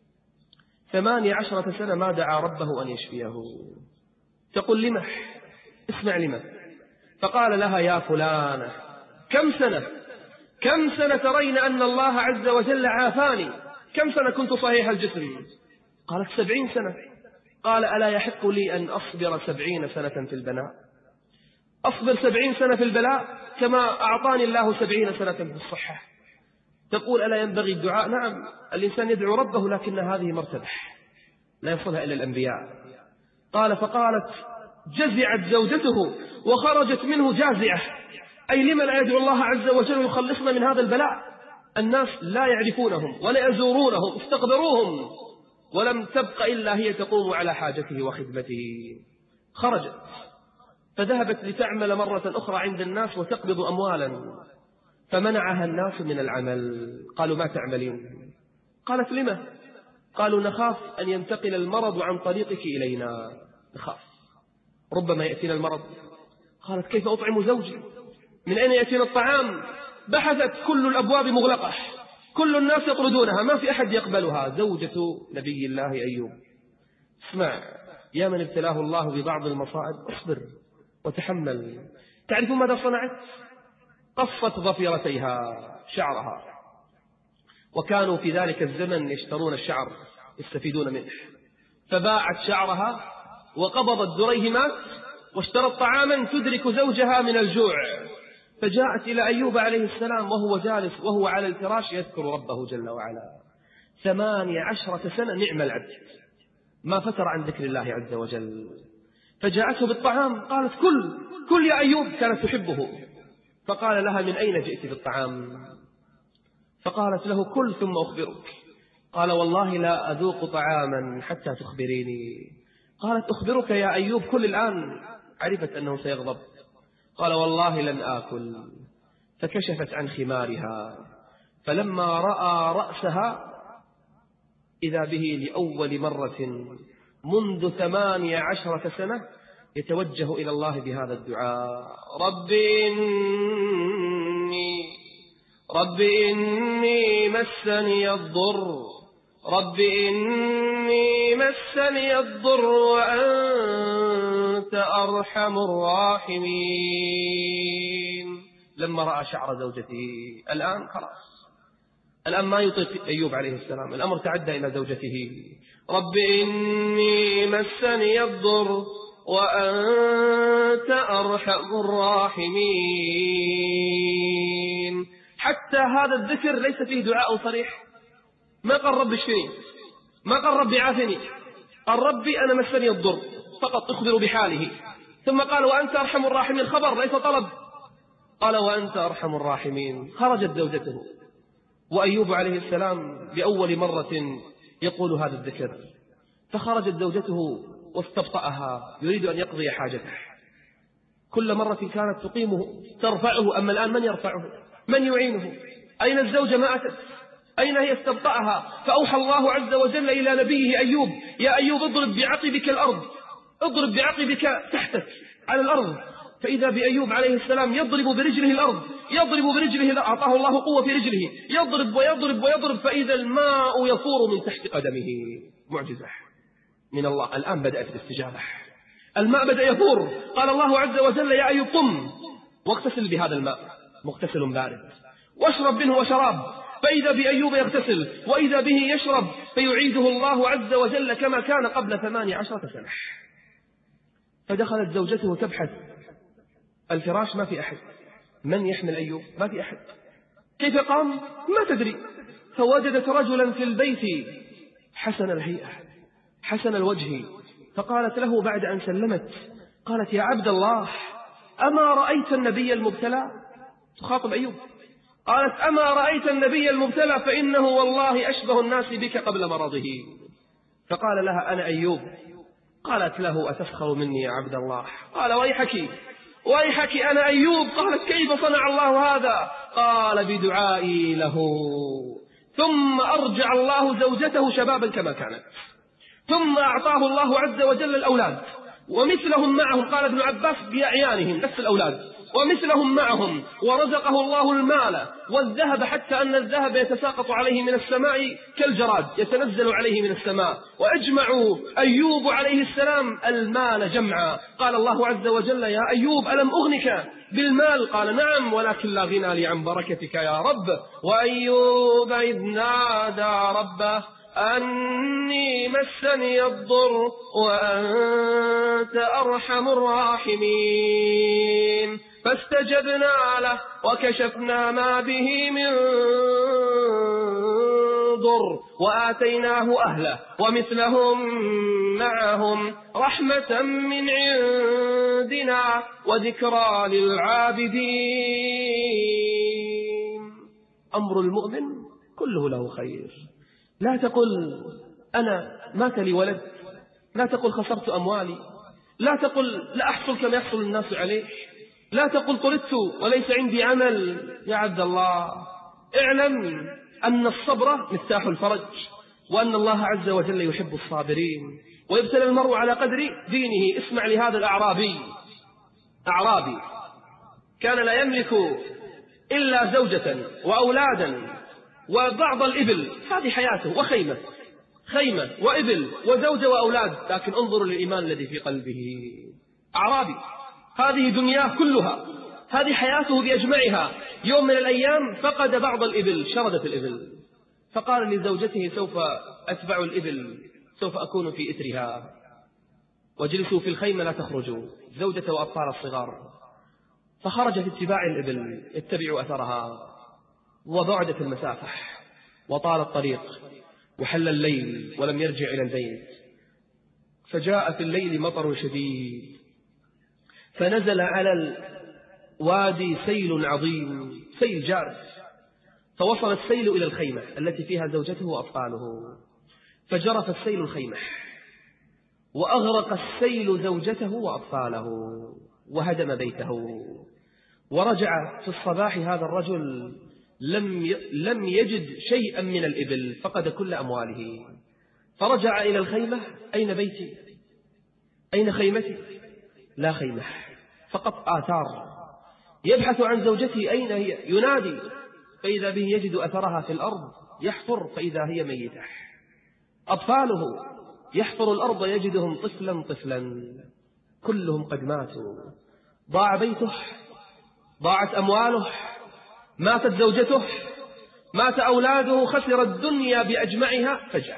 ثمانية عشرة سنة ما دعا ربه أن يشفيه. تقول: لما؟ اسمع لما. فقال لها: يا فلانة، كم سنة كم سنة ترين أن الله عز وجل عافاني؟ كم سنة كنت صحيح الجسم؟ قالت: سبعين سنة. قال: ألا يحق لي أن أصبر سبعين سنة في البلاء؟ أصبر سبعين سنة في البلاء كما أعطاني الله سبعين سنة في الصحة. تقول: ألا ينبغي الدعاء؟ نعم، الإنسان يدعو ربه، لكن هذه مرتبة لا يصلها إلا الأنبياء. قال: فقالت جزعت زوجته وخرجت منه جازعة، أي لما لا يدعو الله عز وجل يخلصنا من هذا البلاء؟ الناس لا يعرفونهم ولا يزورونهم، استقبروهم، ولم تبق إلا هي تقوم على حاجته وخدمته. خرجت فذهبت لتعمل مرة أخرى عند الناس وتقبض أموالا، فمنعها الناس من العمل. قالوا: ما تعملين؟ قالت: لما؟ قالوا: نخاف أن ينتقل المرض عن طريقك إلينا، نخاف ربما يأتينا المرض. قالت: كيف أطعم زوجي؟ من أين يأتينا الطعام؟ بحثت، كل الأبواب مغلقة، كل الناس يطردونها، ما في أحد يقبلها. زوجة نبي الله أيوب. اسمع يا من ابتلاه الله ببعض المصائب، اصبر وتحمل. تعرف ماذا صنعت؟ قصت ضفيرتيها، شعرها، وكانوا في ذلك الزمن يشترون الشعر يستفيدون منه، فباعت شعرها وقبضت دريهمات واشترت طعاما تدرك زوجها من الجوع، فجاءت إلى أيوب عليه السلام وهو جالس وهو على الفراش يذكر ربه جل وعلا ثمانية عشرة سنة، نعم العبد ما فتر عن ذكر الله عز وجل. فجاءته بالطعام قالت كل كل يا أيوب، كانت تحبه. فقال لها من أين جئت بالطعام؟ فقالت له كل ثم أخبرك. قال والله لا أذوق طعاما حتى تخبريني. قالت أخبرك يا أيوب كل الآن. عرفت أنه سيغضب. قال والله لن آكل. فكشفت عن خمارها، فلما رأى رأسها إذا به لأول مرة منذ ثمانية عشرة سنة يتوجه إلى الله بهذا الدعاء: رب إني رب إني مسني الضر رب إني مسني الضر وأنت أرحم الراحمين. لما رأى شعر زوجته الآن خلاص، الآن ما يطيق أيوب عليه السلام، الأمر تعدى إلى زوجته. رب إني مسني الضر وأنت أرحم الراحمين. حتى هذا الذكر ليس فيه دعاء صريح، ما قال رب اشفني، ما قال رب عافني، قال ربي أنا مسني الضر فقط، تخبر بحاله. ثم قال وأنت أرحم الراحمين، خبر ليس طلب. قال وأنت أرحم الراحمين. خرجت زوجته وأيوب عليه السلام لأول مرة يقول هذا الذكر، فخرجت زوجته واستبطأها يريد أن يقضي حاجته. كل مرة كانت تقيمه ترفعه، أما الآن من يرفعه؟ من يعينه؟ أين الزوجة؟ ما أتت. أين هي؟ استبطأها. فأوحى الله عز وجل إلى نبيه أيوب: يا أيوب اضرب بعقبك الأرض، اضرب بعقبك تحتك على الأرض. فإذا بأيوب عليه السلام يضرب برجله الأرض، يضرب برجله، أعطاه الله قوة في رجله، يضرب ويضرب ويضرب، فإذا الماء يفور من تحت قدمه. معجزة من الله. الآن بدأت الاستجابة، الماء بدأ يفور. قال الله عز وجل: يا أيوب قم واغتسل بهذا الماء، مغتسل بارد، واشرب منه وشراب. فإذا بأيوب يغتسل وإذا به يشرب، فيعيده الله عز وجل كما كان قبل ثمانية عشرة سنة. فدخلت زوجته تبحث، الفراش ما في أحد، من يحمل أيوب؟ ما في أحد. كيف قام؟ ما تدري. فوجدت رجلا في البيت حسن الهيئة حسن الوجه، فقالت له بعد أن سلمت، قالت: يا عبد الله، أما رأيت النبي المبتلى؟ تخاطب أيوب. قالت: أما رأيت النبي المبتلى فإنه والله أشبه الناس بك قبل مرضه. فقال لها: أنا أيوب. قالت له: أتسخر مني يا عبد الله؟ قال: ويحك ويحك أنا أيوب. قالت: كيف صنع الله هذا؟ قال: بدعائي له. ثم أرجع الله زوجته شبابا كما كانت، ثم أعطاه الله عز وجل الأولاد ومثلهم معهم. قال ابن عباس: بأعيانهم، نفس الأولاد ومثلهم معهم. ورزقه الله المال والذهب، حتى أن الذهب يتساقط عليه من السماء كالجراد، يتنزل عليه من السماء. وأجمعوا أيوب عليه السلام المال جمعا. قال الله عز وجل: يا أيوب ألم أغنك بالمال؟ قال: نعم، ولكن لا غنى لي عن بركتك يا رب. وأيوب إذ نادى ربه أني مسني الضر وأنت أرحم الراحمين. فاستجبنا له وكشفنا ما به من ضر وآتيناه أهله ومثلهم معهم رحمة من عندنا وذكرى للعابدين. أمر المؤمن كله له خير. لا تقل أنا مات لي ولد، لا تقل خسرت أموالي، لا تقل لا أحصل كما يحصل الناس عليه، لا تقل طردت وليس عندي عمل. يا عبد الله، اعلم أن الصبر مفتاح الفرج، وأن الله عز وجل يحب الصابرين، ويبتلى المرء على قدر دينه. اسمع لهذا الأعرابي، أعرابي كان لا يملك إلا زوجة وأولادا وبعض الإبل، هذه حياته، وخيمة خيمة وإبل وزوجة وأولاد، لكن انظروا للإيمان الذي في قلبه. أعرابي، هذه دنياه كلها، هذه حياته بأجمعها. يوم من الأيام فقد بعض الإبل، شردت الإبل، فقال لزوجته: سوف أتبع الإبل، سوف أكون في إثرها. وجلسوا في الخيمة لا تخرجوا، زوجته وأطفال الصغار. فخرج في اتباع الإبل يتبع أثرها، وبعدت المسافة وطال الطريق وحل الليل ولم يرجع إلى البيت. فجاء في الليل مطر شديد، فنزل على الوادي سيل عظيم، سيل جارف، فوصل السيل إلى الخيمة التي فيها زوجته وأطفاله، فجرف السيل الخيمة وأغرق السيل زوجته وأطفاله وهدم بيته. ورجع في الصباح هذا الرجل لم لم يجد شيئا من الإبل، فقد كل أمواله. فرجع إلى الخيمة: أين بيتي؟ أين خيمتي؟ لا خيمة، فقط آثار. يبحث عن زوجته أين هي، ينادي، فإذا به يجد أثرها في الأرض، يحفر فإذا هي ميتة. أطفاله يحفر الأرض يجدهم طفلا طفلا، كلهم قد ماتوا. ضاع بيته، ضاعت أمواله، ماتت زوجته، مات أولاده، خسر الدنيا بأجمعها. فجأة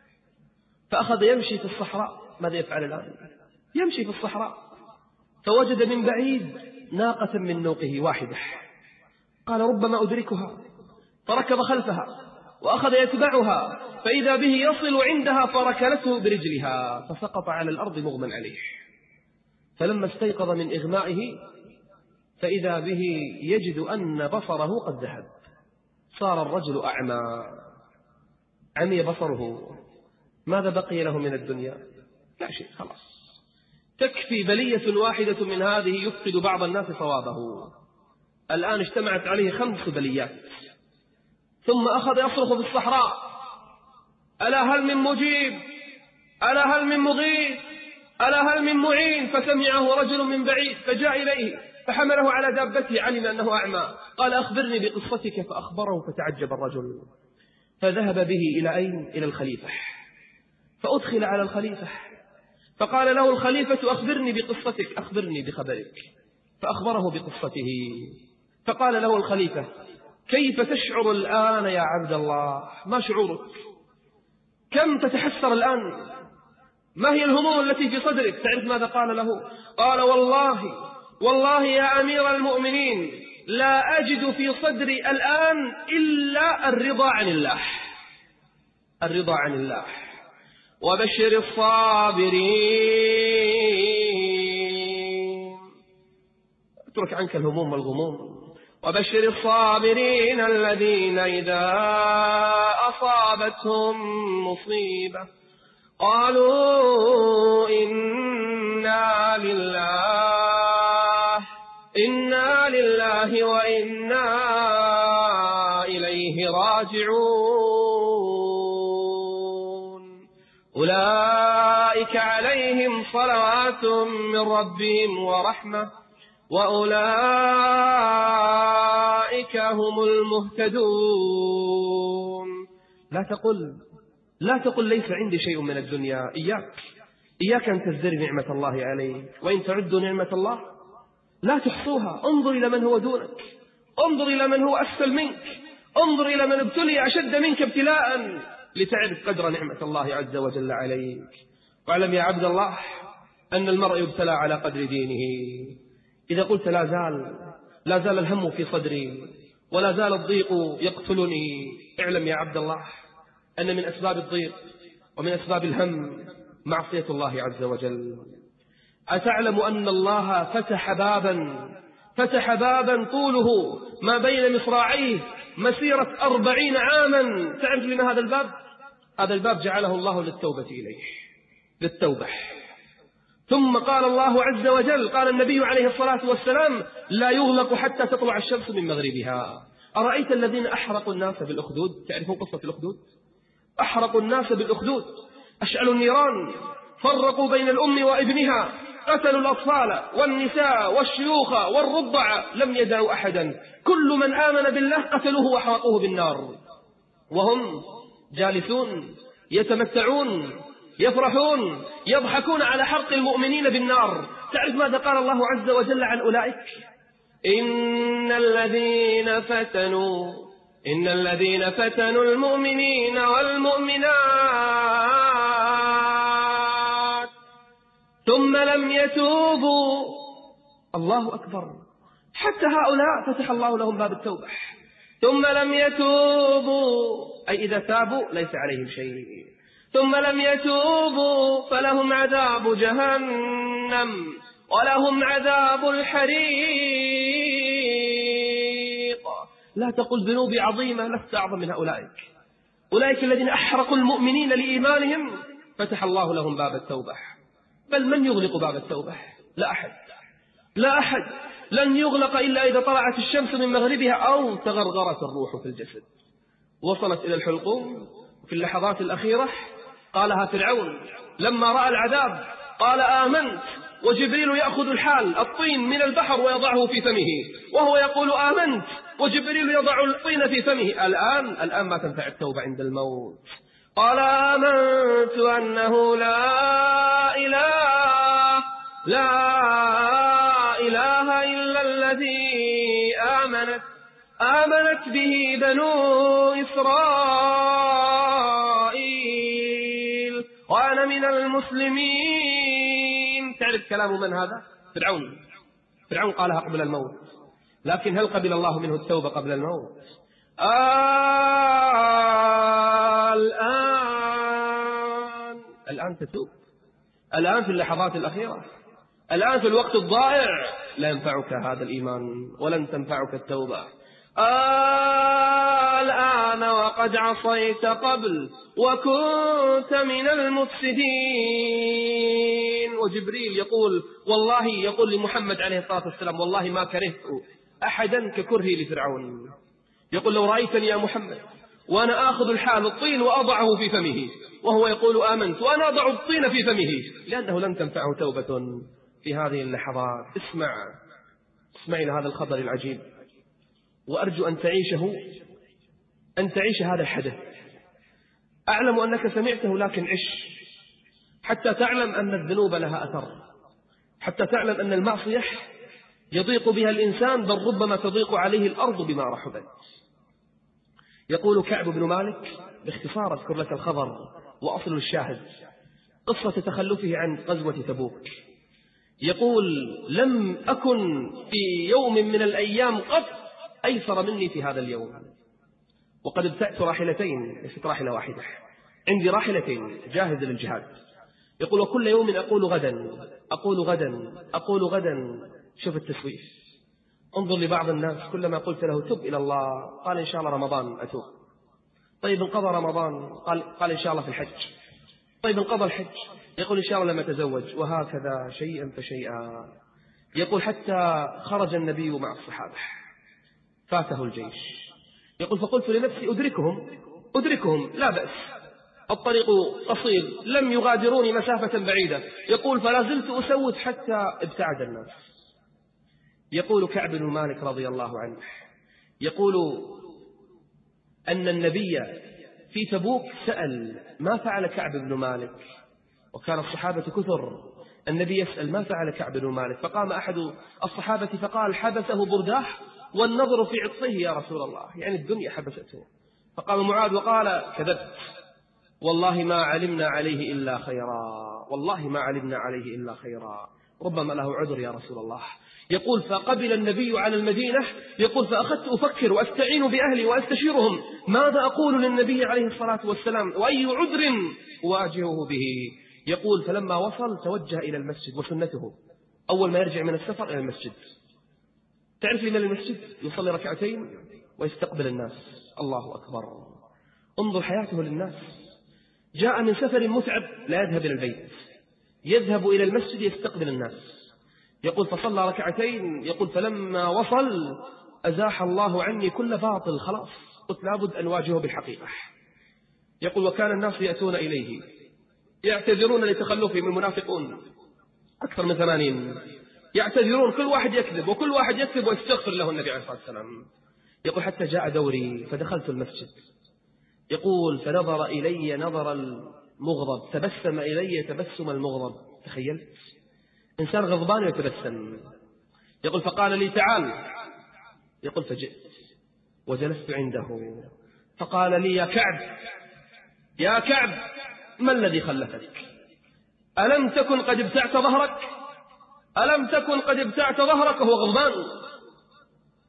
فأخذ يمشي في الصحراء. ماذا يفعل الآن؟ يمشي في الصحراء، فوجد من بعيد ناقة من نوقه واحدة، قال ربما أدركها، فركض خلفها وأخذ يتبعها، فإذا به يصل عندها فركلته برجلها فسقط على الأرض مغمى عليه. فلما استيقظ من إغمائه فإذا به يجد أن بصره قد ذهب، صار الرجل أعمى، عمي بصره. ماذا بقي له من الدنيا؟ لا شيء، خلاص. تكفي بلية واحدة من هذه يفقد بعض الناس صوابه. الآن اجتمعت عليه خمس بليات. ثم أخذ يصرخ في الصحراء: ألا هل من مجيب؟ ألا هل من مغيث؟ ألا هل من معين؟ فسمعه رجل من بعيد فجاء إليه فحمله على دابته، علم أنه أعمى، قال أخبرني بقصتك، فأخبره. فتعجب الرجل، فذهب به إلى أين؟ إلى الخليفة. فأدخل على الخليفة، فقال له الخليفة أخبرني بقصتك، أخبرني بخبرك. فأخبره بقصته. فقال له الخليفة: كيف تشعر الآن يا عبد الله؟ ما شعورك؟ كم تتحسر الآن؟ ما هي الهموم التي في صدرك؟ تعرف ماذا قال له؟ قال: والله والله يا أمير المؤمنين لا أجد في صدري الآن إلا الرضا عن الله، الرضا عن الله. وبشر الصابرين، اترك عنك الهموم والغموم. وبشر الصابرين الذين إذا أصابتهم مصيبة قالوا إنا لله إنا لله وإنا إليه راجعون، أولئك عليهم صلوات من ربهم ورحمة وأولئك هم المهتدون. لا تقل لا تقل ليس عندي شيء من الدنيا. إياك إياك أن تزدري نعمة الله عليك، وإن تعدوا نعمة الله لا تحصوها. انظر إلى من هو دونك، انظر إلى من هو أسفل منك، انظر إلى من ابتلي أشد منك ابتلاء لتعرف قدر نعمة الله عز وجل عليك. واعلم يا عبد الله أن المرء يبتلى على قدر دينه. إذا قلت لا زال لا زال الهم في صدري ولا زال الضيق يقتلني، اعلم يا عبد الله أن من أسباب الضيق ومن أسباب الهم معصية الله عز وجل. أتعلم أن الله فتح بابا فتح بابا طوله ما بين مصراعيه مسيرة أربعين عاما؟ تعرف لنا هذا الباب؟ هذا الباب جعله الله للتوبة إليه، للتوبة. ثم قال الله عز وجل، قال النبي عليه الصلاة والسلام: لا يغلق حتى تطلع الشمس من مغربها. أرأيت الذين أحرقوا الناس بالأخدود؟ تعرفون قصة الأخدود؟ أحرقوا الناس بالأخدود، أشعلوا النيران، فرقوا بين الأم وابنها، قتلوا الأطفال والنساء والشيوخ والرضع، لم يدعوا أحدا، كل من آمن بالله قتلوه وحرقوه بالنار، وهم جالسون يتمتعون يفرحون يضحكون على حرق المؤمنين بالنار. تعرف ماذا قال الله عز وجل عن أولئك؟ إن الذين فتنوا إن الذين فتنوا المؤمنين والمؤمنات ثم لم يتوبوا، الله أكبر، حتى هؤلاء فتح الله لهم باب التوبة. ثم لم يتوبوا، أي إذا تابوا ليس عليهم شيء. ثم لم يتوبوا فلهم عذاب جهنم ولهم عذاب الحريق. لا تقل ذنوبي عظيمة، لست أعظم من أولئك. أولئك الذين أحرقوا المؤمنين لإيمانهم فتح الله لهم باب التوبة. بل من يغلق باب التوبة؟ لا أحد، لا أحد. لن يغلق إلا إذا طلعت الشمس من مغربها أو تغرغرت الروح في الجسد. وصلت إلى الحلقوم في اللحظات الأخيرة قالها فرعون لما رأى العذاب، قال آمنت، وجبريل يأخذ الحال الطين من البحر ويضعه في فمه، وهو يقول آمنت، وجبريل يضع الطين في فمه. الآن الآن ما تنفع التوبة عند الموت. قال آمنت أنه لا إله لا إله إلا الذي آمنت آمنت به بنو إسرائيل وأنا من المسلمين. تعرف كلام من هذا؟ فرعون. فرعون قالها قبل الموت، لكن هل قبل الله منه التوبة قبل الموت؟ آه الآن الآن تتوب، الآن في اللحظات الأخيرة، الآن في الوقت الضائع. لا ينفعك هذا الإيمان ولن تنفعك التوبة. آه الآن وقد عصيت قبل وكنت من المفسدين. وجبريل يقول والله، يقول لمحمد عليه الصلاة والسلام والله ما كرهت أحدا ككرهي لفرعون. يقول لو رأيتني يا محمد وأنا آخذ الحال الطين وأضعه في فمه وهو يقول آمنت وأنا أضع الطين في فمه، لأنه لن تنفعه توبة في هذه اللحظات. اسمع اسمع إلى هذا الخبر العجيب، وأرجو أن تعيشه، أن تعيش هذا الحدث. أعلم أنك سمعته، لكن عش حتى تعلم أن الذنوب لها أثر، حتى تعلم أن المعصية يضيق بها الإنسان، بل ربما تضيق عليه الأرض بما رحبت. يقول كعب بن مالك، باختصار أذكر لك الخبر وأصل الشاهد، قصة تخلفه عن غزوة تبوك. يقول لم أكن في يوم من الأيام قط أيسر مني في هذا اليوم، وقد ابتعت راحلتين، ليست راحلة واحدة، عندي راحلتين جاهز للجهاد. يقول وكل يوم أقول غدا أقول غدا أقول غدا. شوف التسويف، انظر لبعض الناس كلما قلت له تب إلى الله قال إن شاء الله رمضان أتوب. طيب انقضى رمضان قال, قال إن شاء الله في الحج. طيب انقضى الحج يقول إن شاء الله لما أتزوج، وهكذا شيئا فشيئا. يقول حتى خرج النبي مع الصحابة فاته الجيش. يقول فقلت لنفسي أدركهم أدركهم لا بأس، الطريق قصير، لم يغادروني مسافة بعيدة. يقول فلا زلت أسود حتى ابتعد الناس. يقول كعب بن مالك رضي الله عنه، يقول أن النبي في تبوك سأل ما فعل كعب بن مالك، وكان الصحابة كثر. النبي يسأل ما فعل كعب بن مالك، فقام أحد الصحابة فقال حبسه برداه والنظر في عطفه يا رسول الله، يعني الدنيا حبسته. فقام معاذ وقال كذبت، والله ما علمنا عليه إلا خيرا، والله ما علمنا عليه إلا خيرا، ربما له عذر يا رسول الله. يقول فقبل النبي على المدينة. يقول فأخذت أفكر وأستعين بأهلي وأستشيرهم ماذا أقول للنبي عليه الصلاة والسلام وأي عذر أواجهه به. يقول فلما وصل توجه إلى المسجد، وسنته أول ما يرجع من السفر إلى المسجد. تعرف إلى المسجد يصلي ركعتين ويستقبل الناس. الله أكبر، انظر حياته للناس. جاء من سفر متعب لا يذهب إلى البيت، يذهب إلى المسجد يستقبل الناس. يقول فصلى ركعتين. يقول فلما وصل أزاح الله عني كل باطل، خلاص قلت لابد أن واجهه بالحقيقة. يقول وكان الناس يأتون إليه يعتذرون لتخلفهم، المنافقون أكثر من ثمانين يعتذرون، كل واحد يكذب وكل واحد يكذب ويستغفر له النبي عليه الصلاة والسلام. يقول حتى جاء دوري فدخلت المسجد. يقول فنظر إلي نظر المغضب، تبسم إلي تبسم المغضب. تخيلت إنسان غضبان يتبسم. يقول فقال لي تعال. يقول فجئت وجلست عنده فقال لي يا كعب يا كعب ما الذي خلفك؟ ألم تكن قد ابتعت ظهرك؟ ألم تكن قد ابتعت ظهرك؟ وهو غضبان.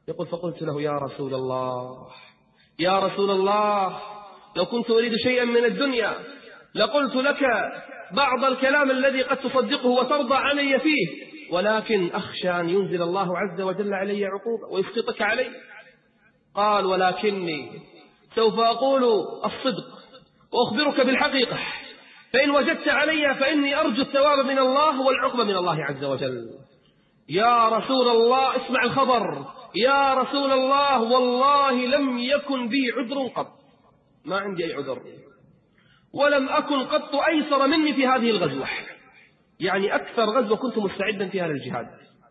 يقول فقلت له يا رسول الله يا رسول الله لو كنت أريد شيئا من الدنيا لقلت لك بعض الكلام الذي قد تصدقه وترضى علي فيه، ولكن أخشى أن ينزل الله عز وجل علي عقوبة ويسقطك علي. قال ولكني سوف أقول الصدق وأخبرك بالحقيقة، فإن وجدت علي فإني أرجو الثواب من الله والعقبة من الله عز وجل. يا رسول الله اسمع الخبر، يا رسول الله والله لم يكن بي عذر قط، ما عندي أي عذر، ولم أكن قط أيسر مني في هذه الغزوة، يعني أكثر غزوة كنت مستعدا فيها للجهاد.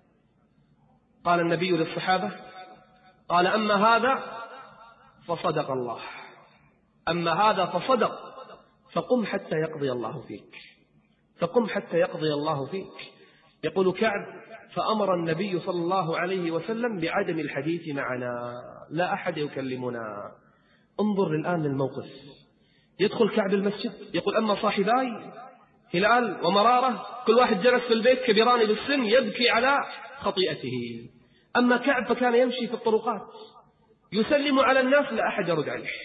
قال النبي للصحابة قال أما هذا فصدق الله، أما هذا فصدق، فقم حتى يقضي الله فيك، فقم حتى يقضي الله فيك. يقول كعب فأمر النبي صلى الله عليه وسلم بعدم الحديث معنا، لا أحد يكلمنا. انظر الآن للموقف، يدخل كعب المسجد يقول أما صاحباي هلال ومرارة كل واحد جلس في البيت كبيران بالسن يبكي على خطيئته، أما كعب فكان يمشي في الطرقات يسلم على الناس لا أحد يرد عليه،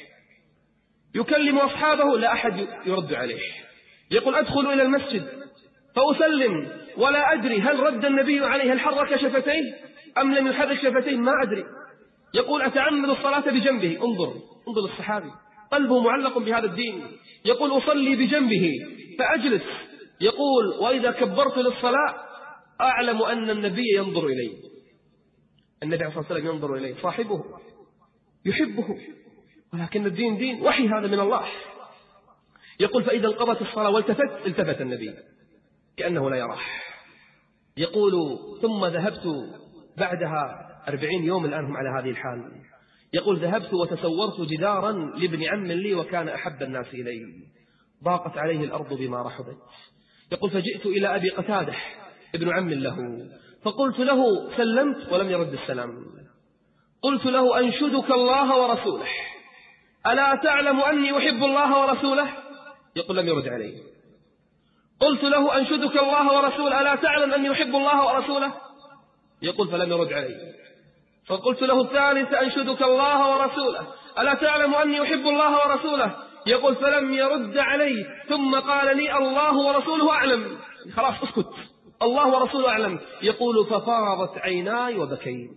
يكلم أصحابه لا أحد يرد عليه. يقول أدخل إلى المسجد فأسلم ولا أدري هل رد النبي عليه، هل حرك شفتيه أم لم يحرك شفتيه، ما أدري. يقول أتعمد الصلاة بجنبه، انظر انظر الصحابي قلبه معلق بهذا الدين. يقول أصلي بجنبه فأجلس، يقول وإذا كبرت للصلاة أعلم أن النبي ينظر إلي، النبي عليه الصلاة والسلام ينظر إليه، صاحبه يحبه، ولكن الدين دين وحي هذا من الله. يقول فإذا انقضت الصلاة والتفت التفت النبي كأنه لا يراه. يقول ثم ذهبت بعدها أربعين يوم الآن هم على هذه الحال. يقول ذهبت وتسورت جدارا لابن عم لي وكان أحب الناس إلي، ضاقت عليه الأرض بما رحبت. يقول فجئت إلى أبي قتادة ابن عم له فقلت له سلمت ولم يرد السلام، قلت له أنشدك الله ورسوله ألا تعلم أني أحب الله ورسوله؟ يقول لم يرد علي. قلت له أنشدك الله ورسوله ألا تعلم أني أحب الله ورسوله؟ يقول فلم يرد علي. فقلت له الثالث أنشدك الله ورسوله ألا تعلم أني أحب الله ورسوله؟ يقول فلم يرد علي. ثم قال لي الله ورسوله أعلم، خلاص اسكت، الله ورسوله أعلم. يقول ففاضت عيناي وبكيت،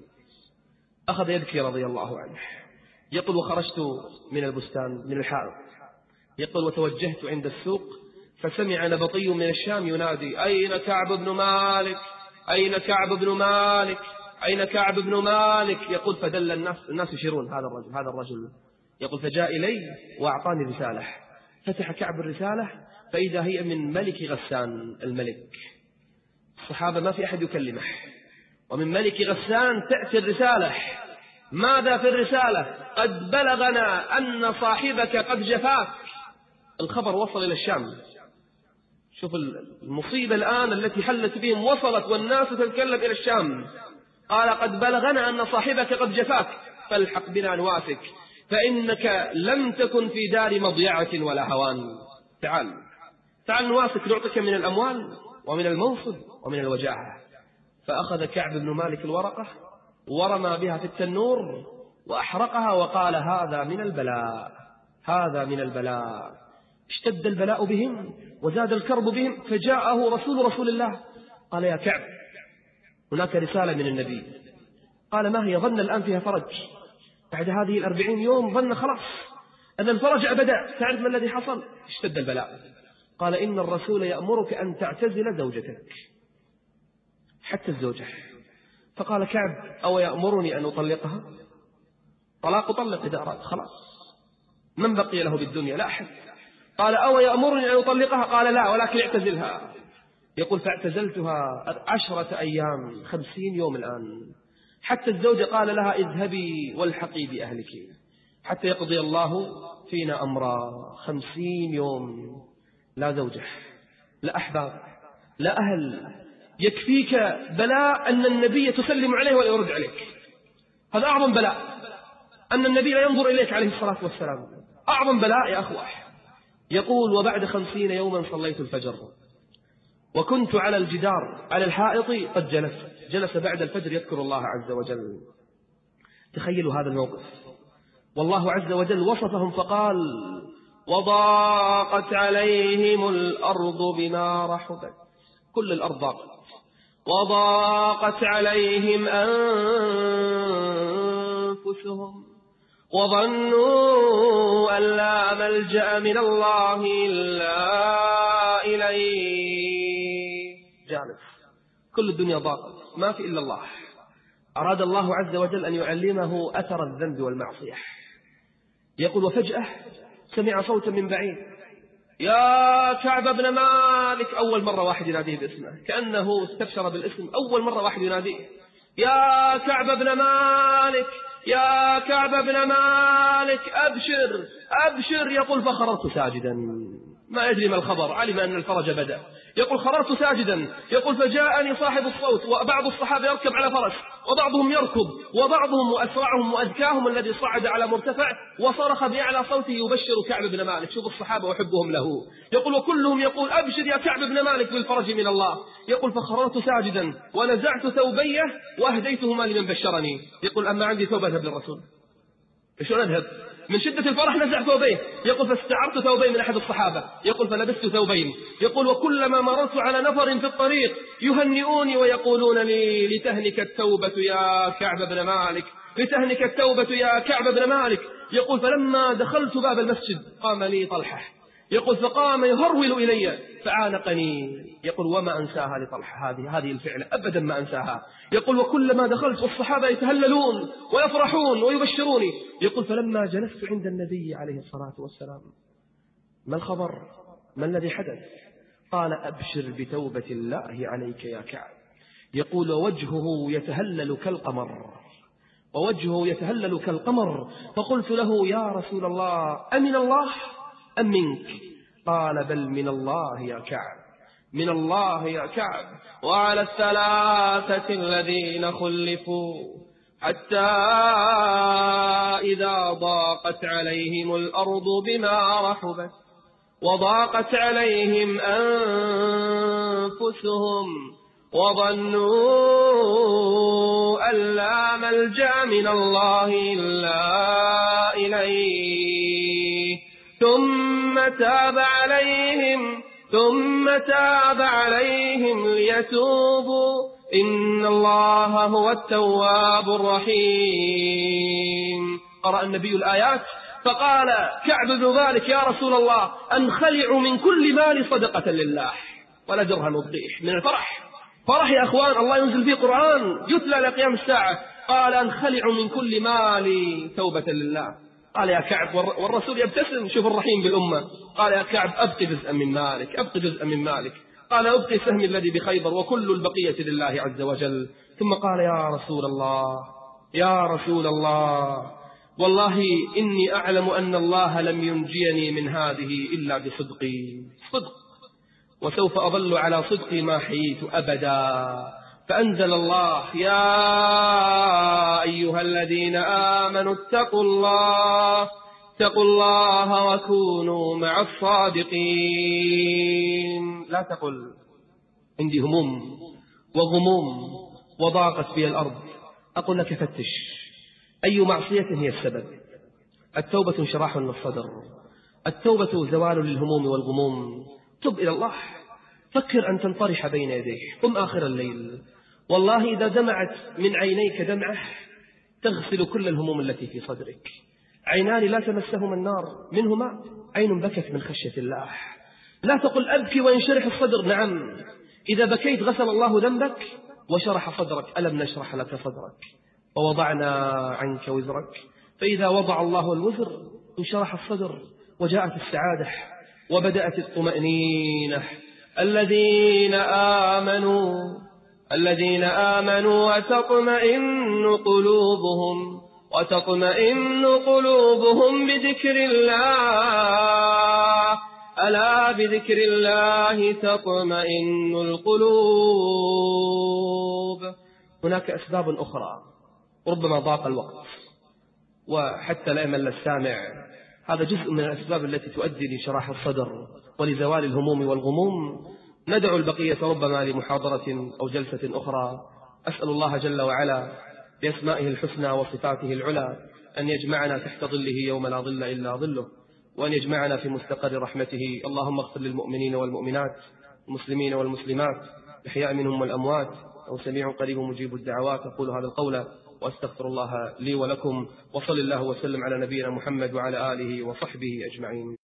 أخذ يبكي رضي الله عنه. يقول وخرجت من البستان من الحائط، يقول وتوجهت عند السوق فسمع نبطي من الشام ينادي أين كعب بن مالك، أين كعب بن مالك، أين كعب بن مالك. يقول فدل الناس، الناس يشيرون هذا الرجل هذا الرجل. يقول فجاء إلي وأعطاني رسالة، فتح كعب الرسالة فإذا هي من ملك غسان الملك. الصحابة ما في أحد يكلمه، ومن ملك غسان تأتي الرسالة. ماذا في الرسالة؟ قد بلغنا أن صاحبك قد جفاك. الخبر وصل إلى الشام. شوف المصيبة الآن التي حلت بهم، وصلت والناس تتكلم إلى الشام. قال قد بلغنا أن صاحبك قد جفاك فالحق بنا نوافك، فإنك لم تكن في دار مضيعة ولا هوان، تعال تعال نوافك نعطيك من الأموال ومن المنصب ومن الوجاهة. فأخذ كعب بن مالك الورقة ورمى بها في التنور وأحرقها وقال هذا من البلاء، هذا من البلاء. اشتد البلاء بهم وزاد الكرب بهم، فجاءه رسول رسول الله قال يا كعب هناك رسالة من النبي. قال ما هي؟ ظن الآن فيها فرج، بعد هذه الأربعين يوم ظن خلاص أن الفرج بدأ. تعرف ما الذي حصل؟ اشتد البلاء. قال إن الرسول يأمرك أن تعتزل زوجتك، حتى الزوجة. فقال كعب أو يأمرني أن أطلقها؟ طلاق طلق إذا أراد، خلاص من بقي له بالدنيا؟ لا أحد. قال أو يأمرني أن أطلقها؟ قال لا ولكن اعتزلها. يقول فاعتزلتها عشرة أيام، خمسين يوم الآن، حتى الزوجة قال لها اذهبي والحقي بأهلك حتى يقضي الله فينا أمرا. خمسين يوم لا زوجة لا أحباب لا أهل. يكفيك بلاء أن النبي تسلم عليه ولا يرد عليك، هذا أعظم بلاء، أن النبي لا ينظر إليك عليه الصلاة والسلام، أعظم بلاء يا أخوة. يقول وبعد خمسين يوما صليت الفجر وكنت على الجدار على الحائط قد جلس جلس بعد الفجر يذكر الله عز وجل. تخيلوا هذا الموقف، والله عز وجل وصفهم فقال: وضاقت عليهم الأرض بما رحبت. كل الأرض ضاقت، وضاقت عليهم أنفسهم وظنوا أن لا ملجأ من الله إلا إليه. جالس كل الدنيا ضاقت، ما في إلا الله. أراد الله عز وجل أن يعلمه أثر الذنب والمعصية. يقول: وفجأة سمع صوتا من بعيد: يا كعب بن مالك. أول مرة واحد يناديه باسمه، كأنه استبشر بالاسم، أول مرة واحد يناديه: يا كعب بن مالك، يا كعب بن مالك، أبشر أبشر. يقول: فخررت ساجدا، ما يدري ما الخبر، علم أن الفرج بدأ. يقول: خررت ساجدا. يقول: فجاءني صاحب الصوت، وبعض الصحابة يركب على فرس، وبعضهم يركض، وبعضهم وأسرعهم وأذكاهم الذي صعد على مرتفع وصرخ بأعلى صوته يبشر كعب بن مالك. شوف الصحابة وحبهم له. يقول: وكلهم يقول: أبشر يا كعب بن مالك بالفرج من الله. يقول: فخررت ساجدا ونزعت ثوبيه وأهديتهما لمن بشرني. يقول: أما عندي ثوب أذهب للرسول، شلون أذهب؟ من شدة الفرح نزع ثوبين. يقول: فاستعرت ثوبين من أحد الصحابة. يقول: فلبست ثوبين. يقول: وكلما مررت على نفر في الطريق يهنئوني ويقولون لي: لتهنك التوبة يا كعب بن مالك، لتهنك التوبة يا كعب بن مالك. يقول: فلما دخلت باب المسجد قام لي طلحة. يقول: فقام يهرول إلي فعانقني. يقول: وما أنساها لطلحة، هذه هذه الفعلة أبدا ما أنساها. يقول: وكلما دخلت والصحابة يتهللون ويفرحون ويبشروني. يقول: فلما جلست عند النبي عليه الصلاة والسلام: ما الخبر؟ ما الذي حدث؟ قال: أبشر بتوبة الله عليك يا كعب. يقول: ووجهه يتهلل كالقمر، ووجهه يتهلل كالقمر. فقلت له: يا رسول الله، أمن الله أم منك؟ قال: بل من الله يا كعب، من الله يا كعب. وعلى الثلاثة الذين خلفوا حتى إذا ضاقت عليهم الأرض بما رحبت وضاقت عليهم أنفسهم وظنوا أن لا ملجأ من الله إلا إليه ثم تاب عليهم ثم تاب عليهم ليتوبوا إن الله هو التواب الرحيم. قرأ النبي الآيات فقال كعب بن مالك: يا رسول الله، أنخلع من كل مال صدقة لله ولا درهم أبقيه. من الفرح، فرح يا أخوان، الله ينزل فيه قرآن يتلى لقيام الساعة. قال: أنخلع من كل مال توبة لله. قال: يا كعب، والرسول يبتسم، شوف الرحيم بالأمة. قال: يا كعب، أبقي جزءا من مالك، أبقي جزءا من مالك. قال: أبقي سهمي الذي بخيبر وكل البقية لله عز وجل. ثم قال: يا رسول الله، يا رسول الله، والله إني أعلم أن الله لم ينجيني من هذه إلا بصدقي، صدق، وسوف أظل على صدقي ما حييت أبدا. فأنزل الله: يا أيها الذين آمنوا اتقوا الله اتقوا الله وكونوا مع الصادقين. لا تقل عندي هموم وغموم وضاقت بي الأرض. أقول لك: فتش أي معصية هي السبب. التوبة انشراح للصدر، التوبة زوال للهموم والغموم. تب إلى الله، فكر أن تنطرح بين يديه، قم آخر الليل، والله إذا دمعت من عينيك دمعة تغسل كل الهموم التي في صدرك. عينان لا تمسهما النار منهما عين بكت من خشية الله. لا تقل أبكي وينشرح الصدر. نعم، إذا بكيت غسل الله ذنبك وشرح صدرك. ألم نشرح لك صدرك ووضعنا عنك وزرك. فإذا وضع الله الوزر انشرح الصدر وجاءت السعادة وبدأت الطمأنينة. الذين آمنوا الذين آمنوا وتطمئن قلوبهم وتطمئن قلوبهم بذكر الله ألا بذكر الله تطمئن القلوب. هناك أسباب أخرى، ربما ضاق الوقت وحتى لا يمل السامع. هذا جزء من الأسباب التي تؤدي لشراح الصدر ولزوال الهموم والغموم. ندعو البقية ربما لمحاضرة أو جلسة أخرى. أسأل الله جل وعلا بأسمائه الحسنى وصفاته العلى أن يجمعنا تحت ظله يوم لا ظل إلا ظله، وأن يجمعنا في مستقر رحمته. اللهم اغفر للمؤمنين والمؤمنات، المسلمين والمسلمات، الأحياء منهم والأموات، أو سميع قريب مجيب الدعوات. أقول هذا القول وأستغفر الله لي ولكم، وصل الله وسلم على نبينا محمد وعلى آله وصحبه أجمعين.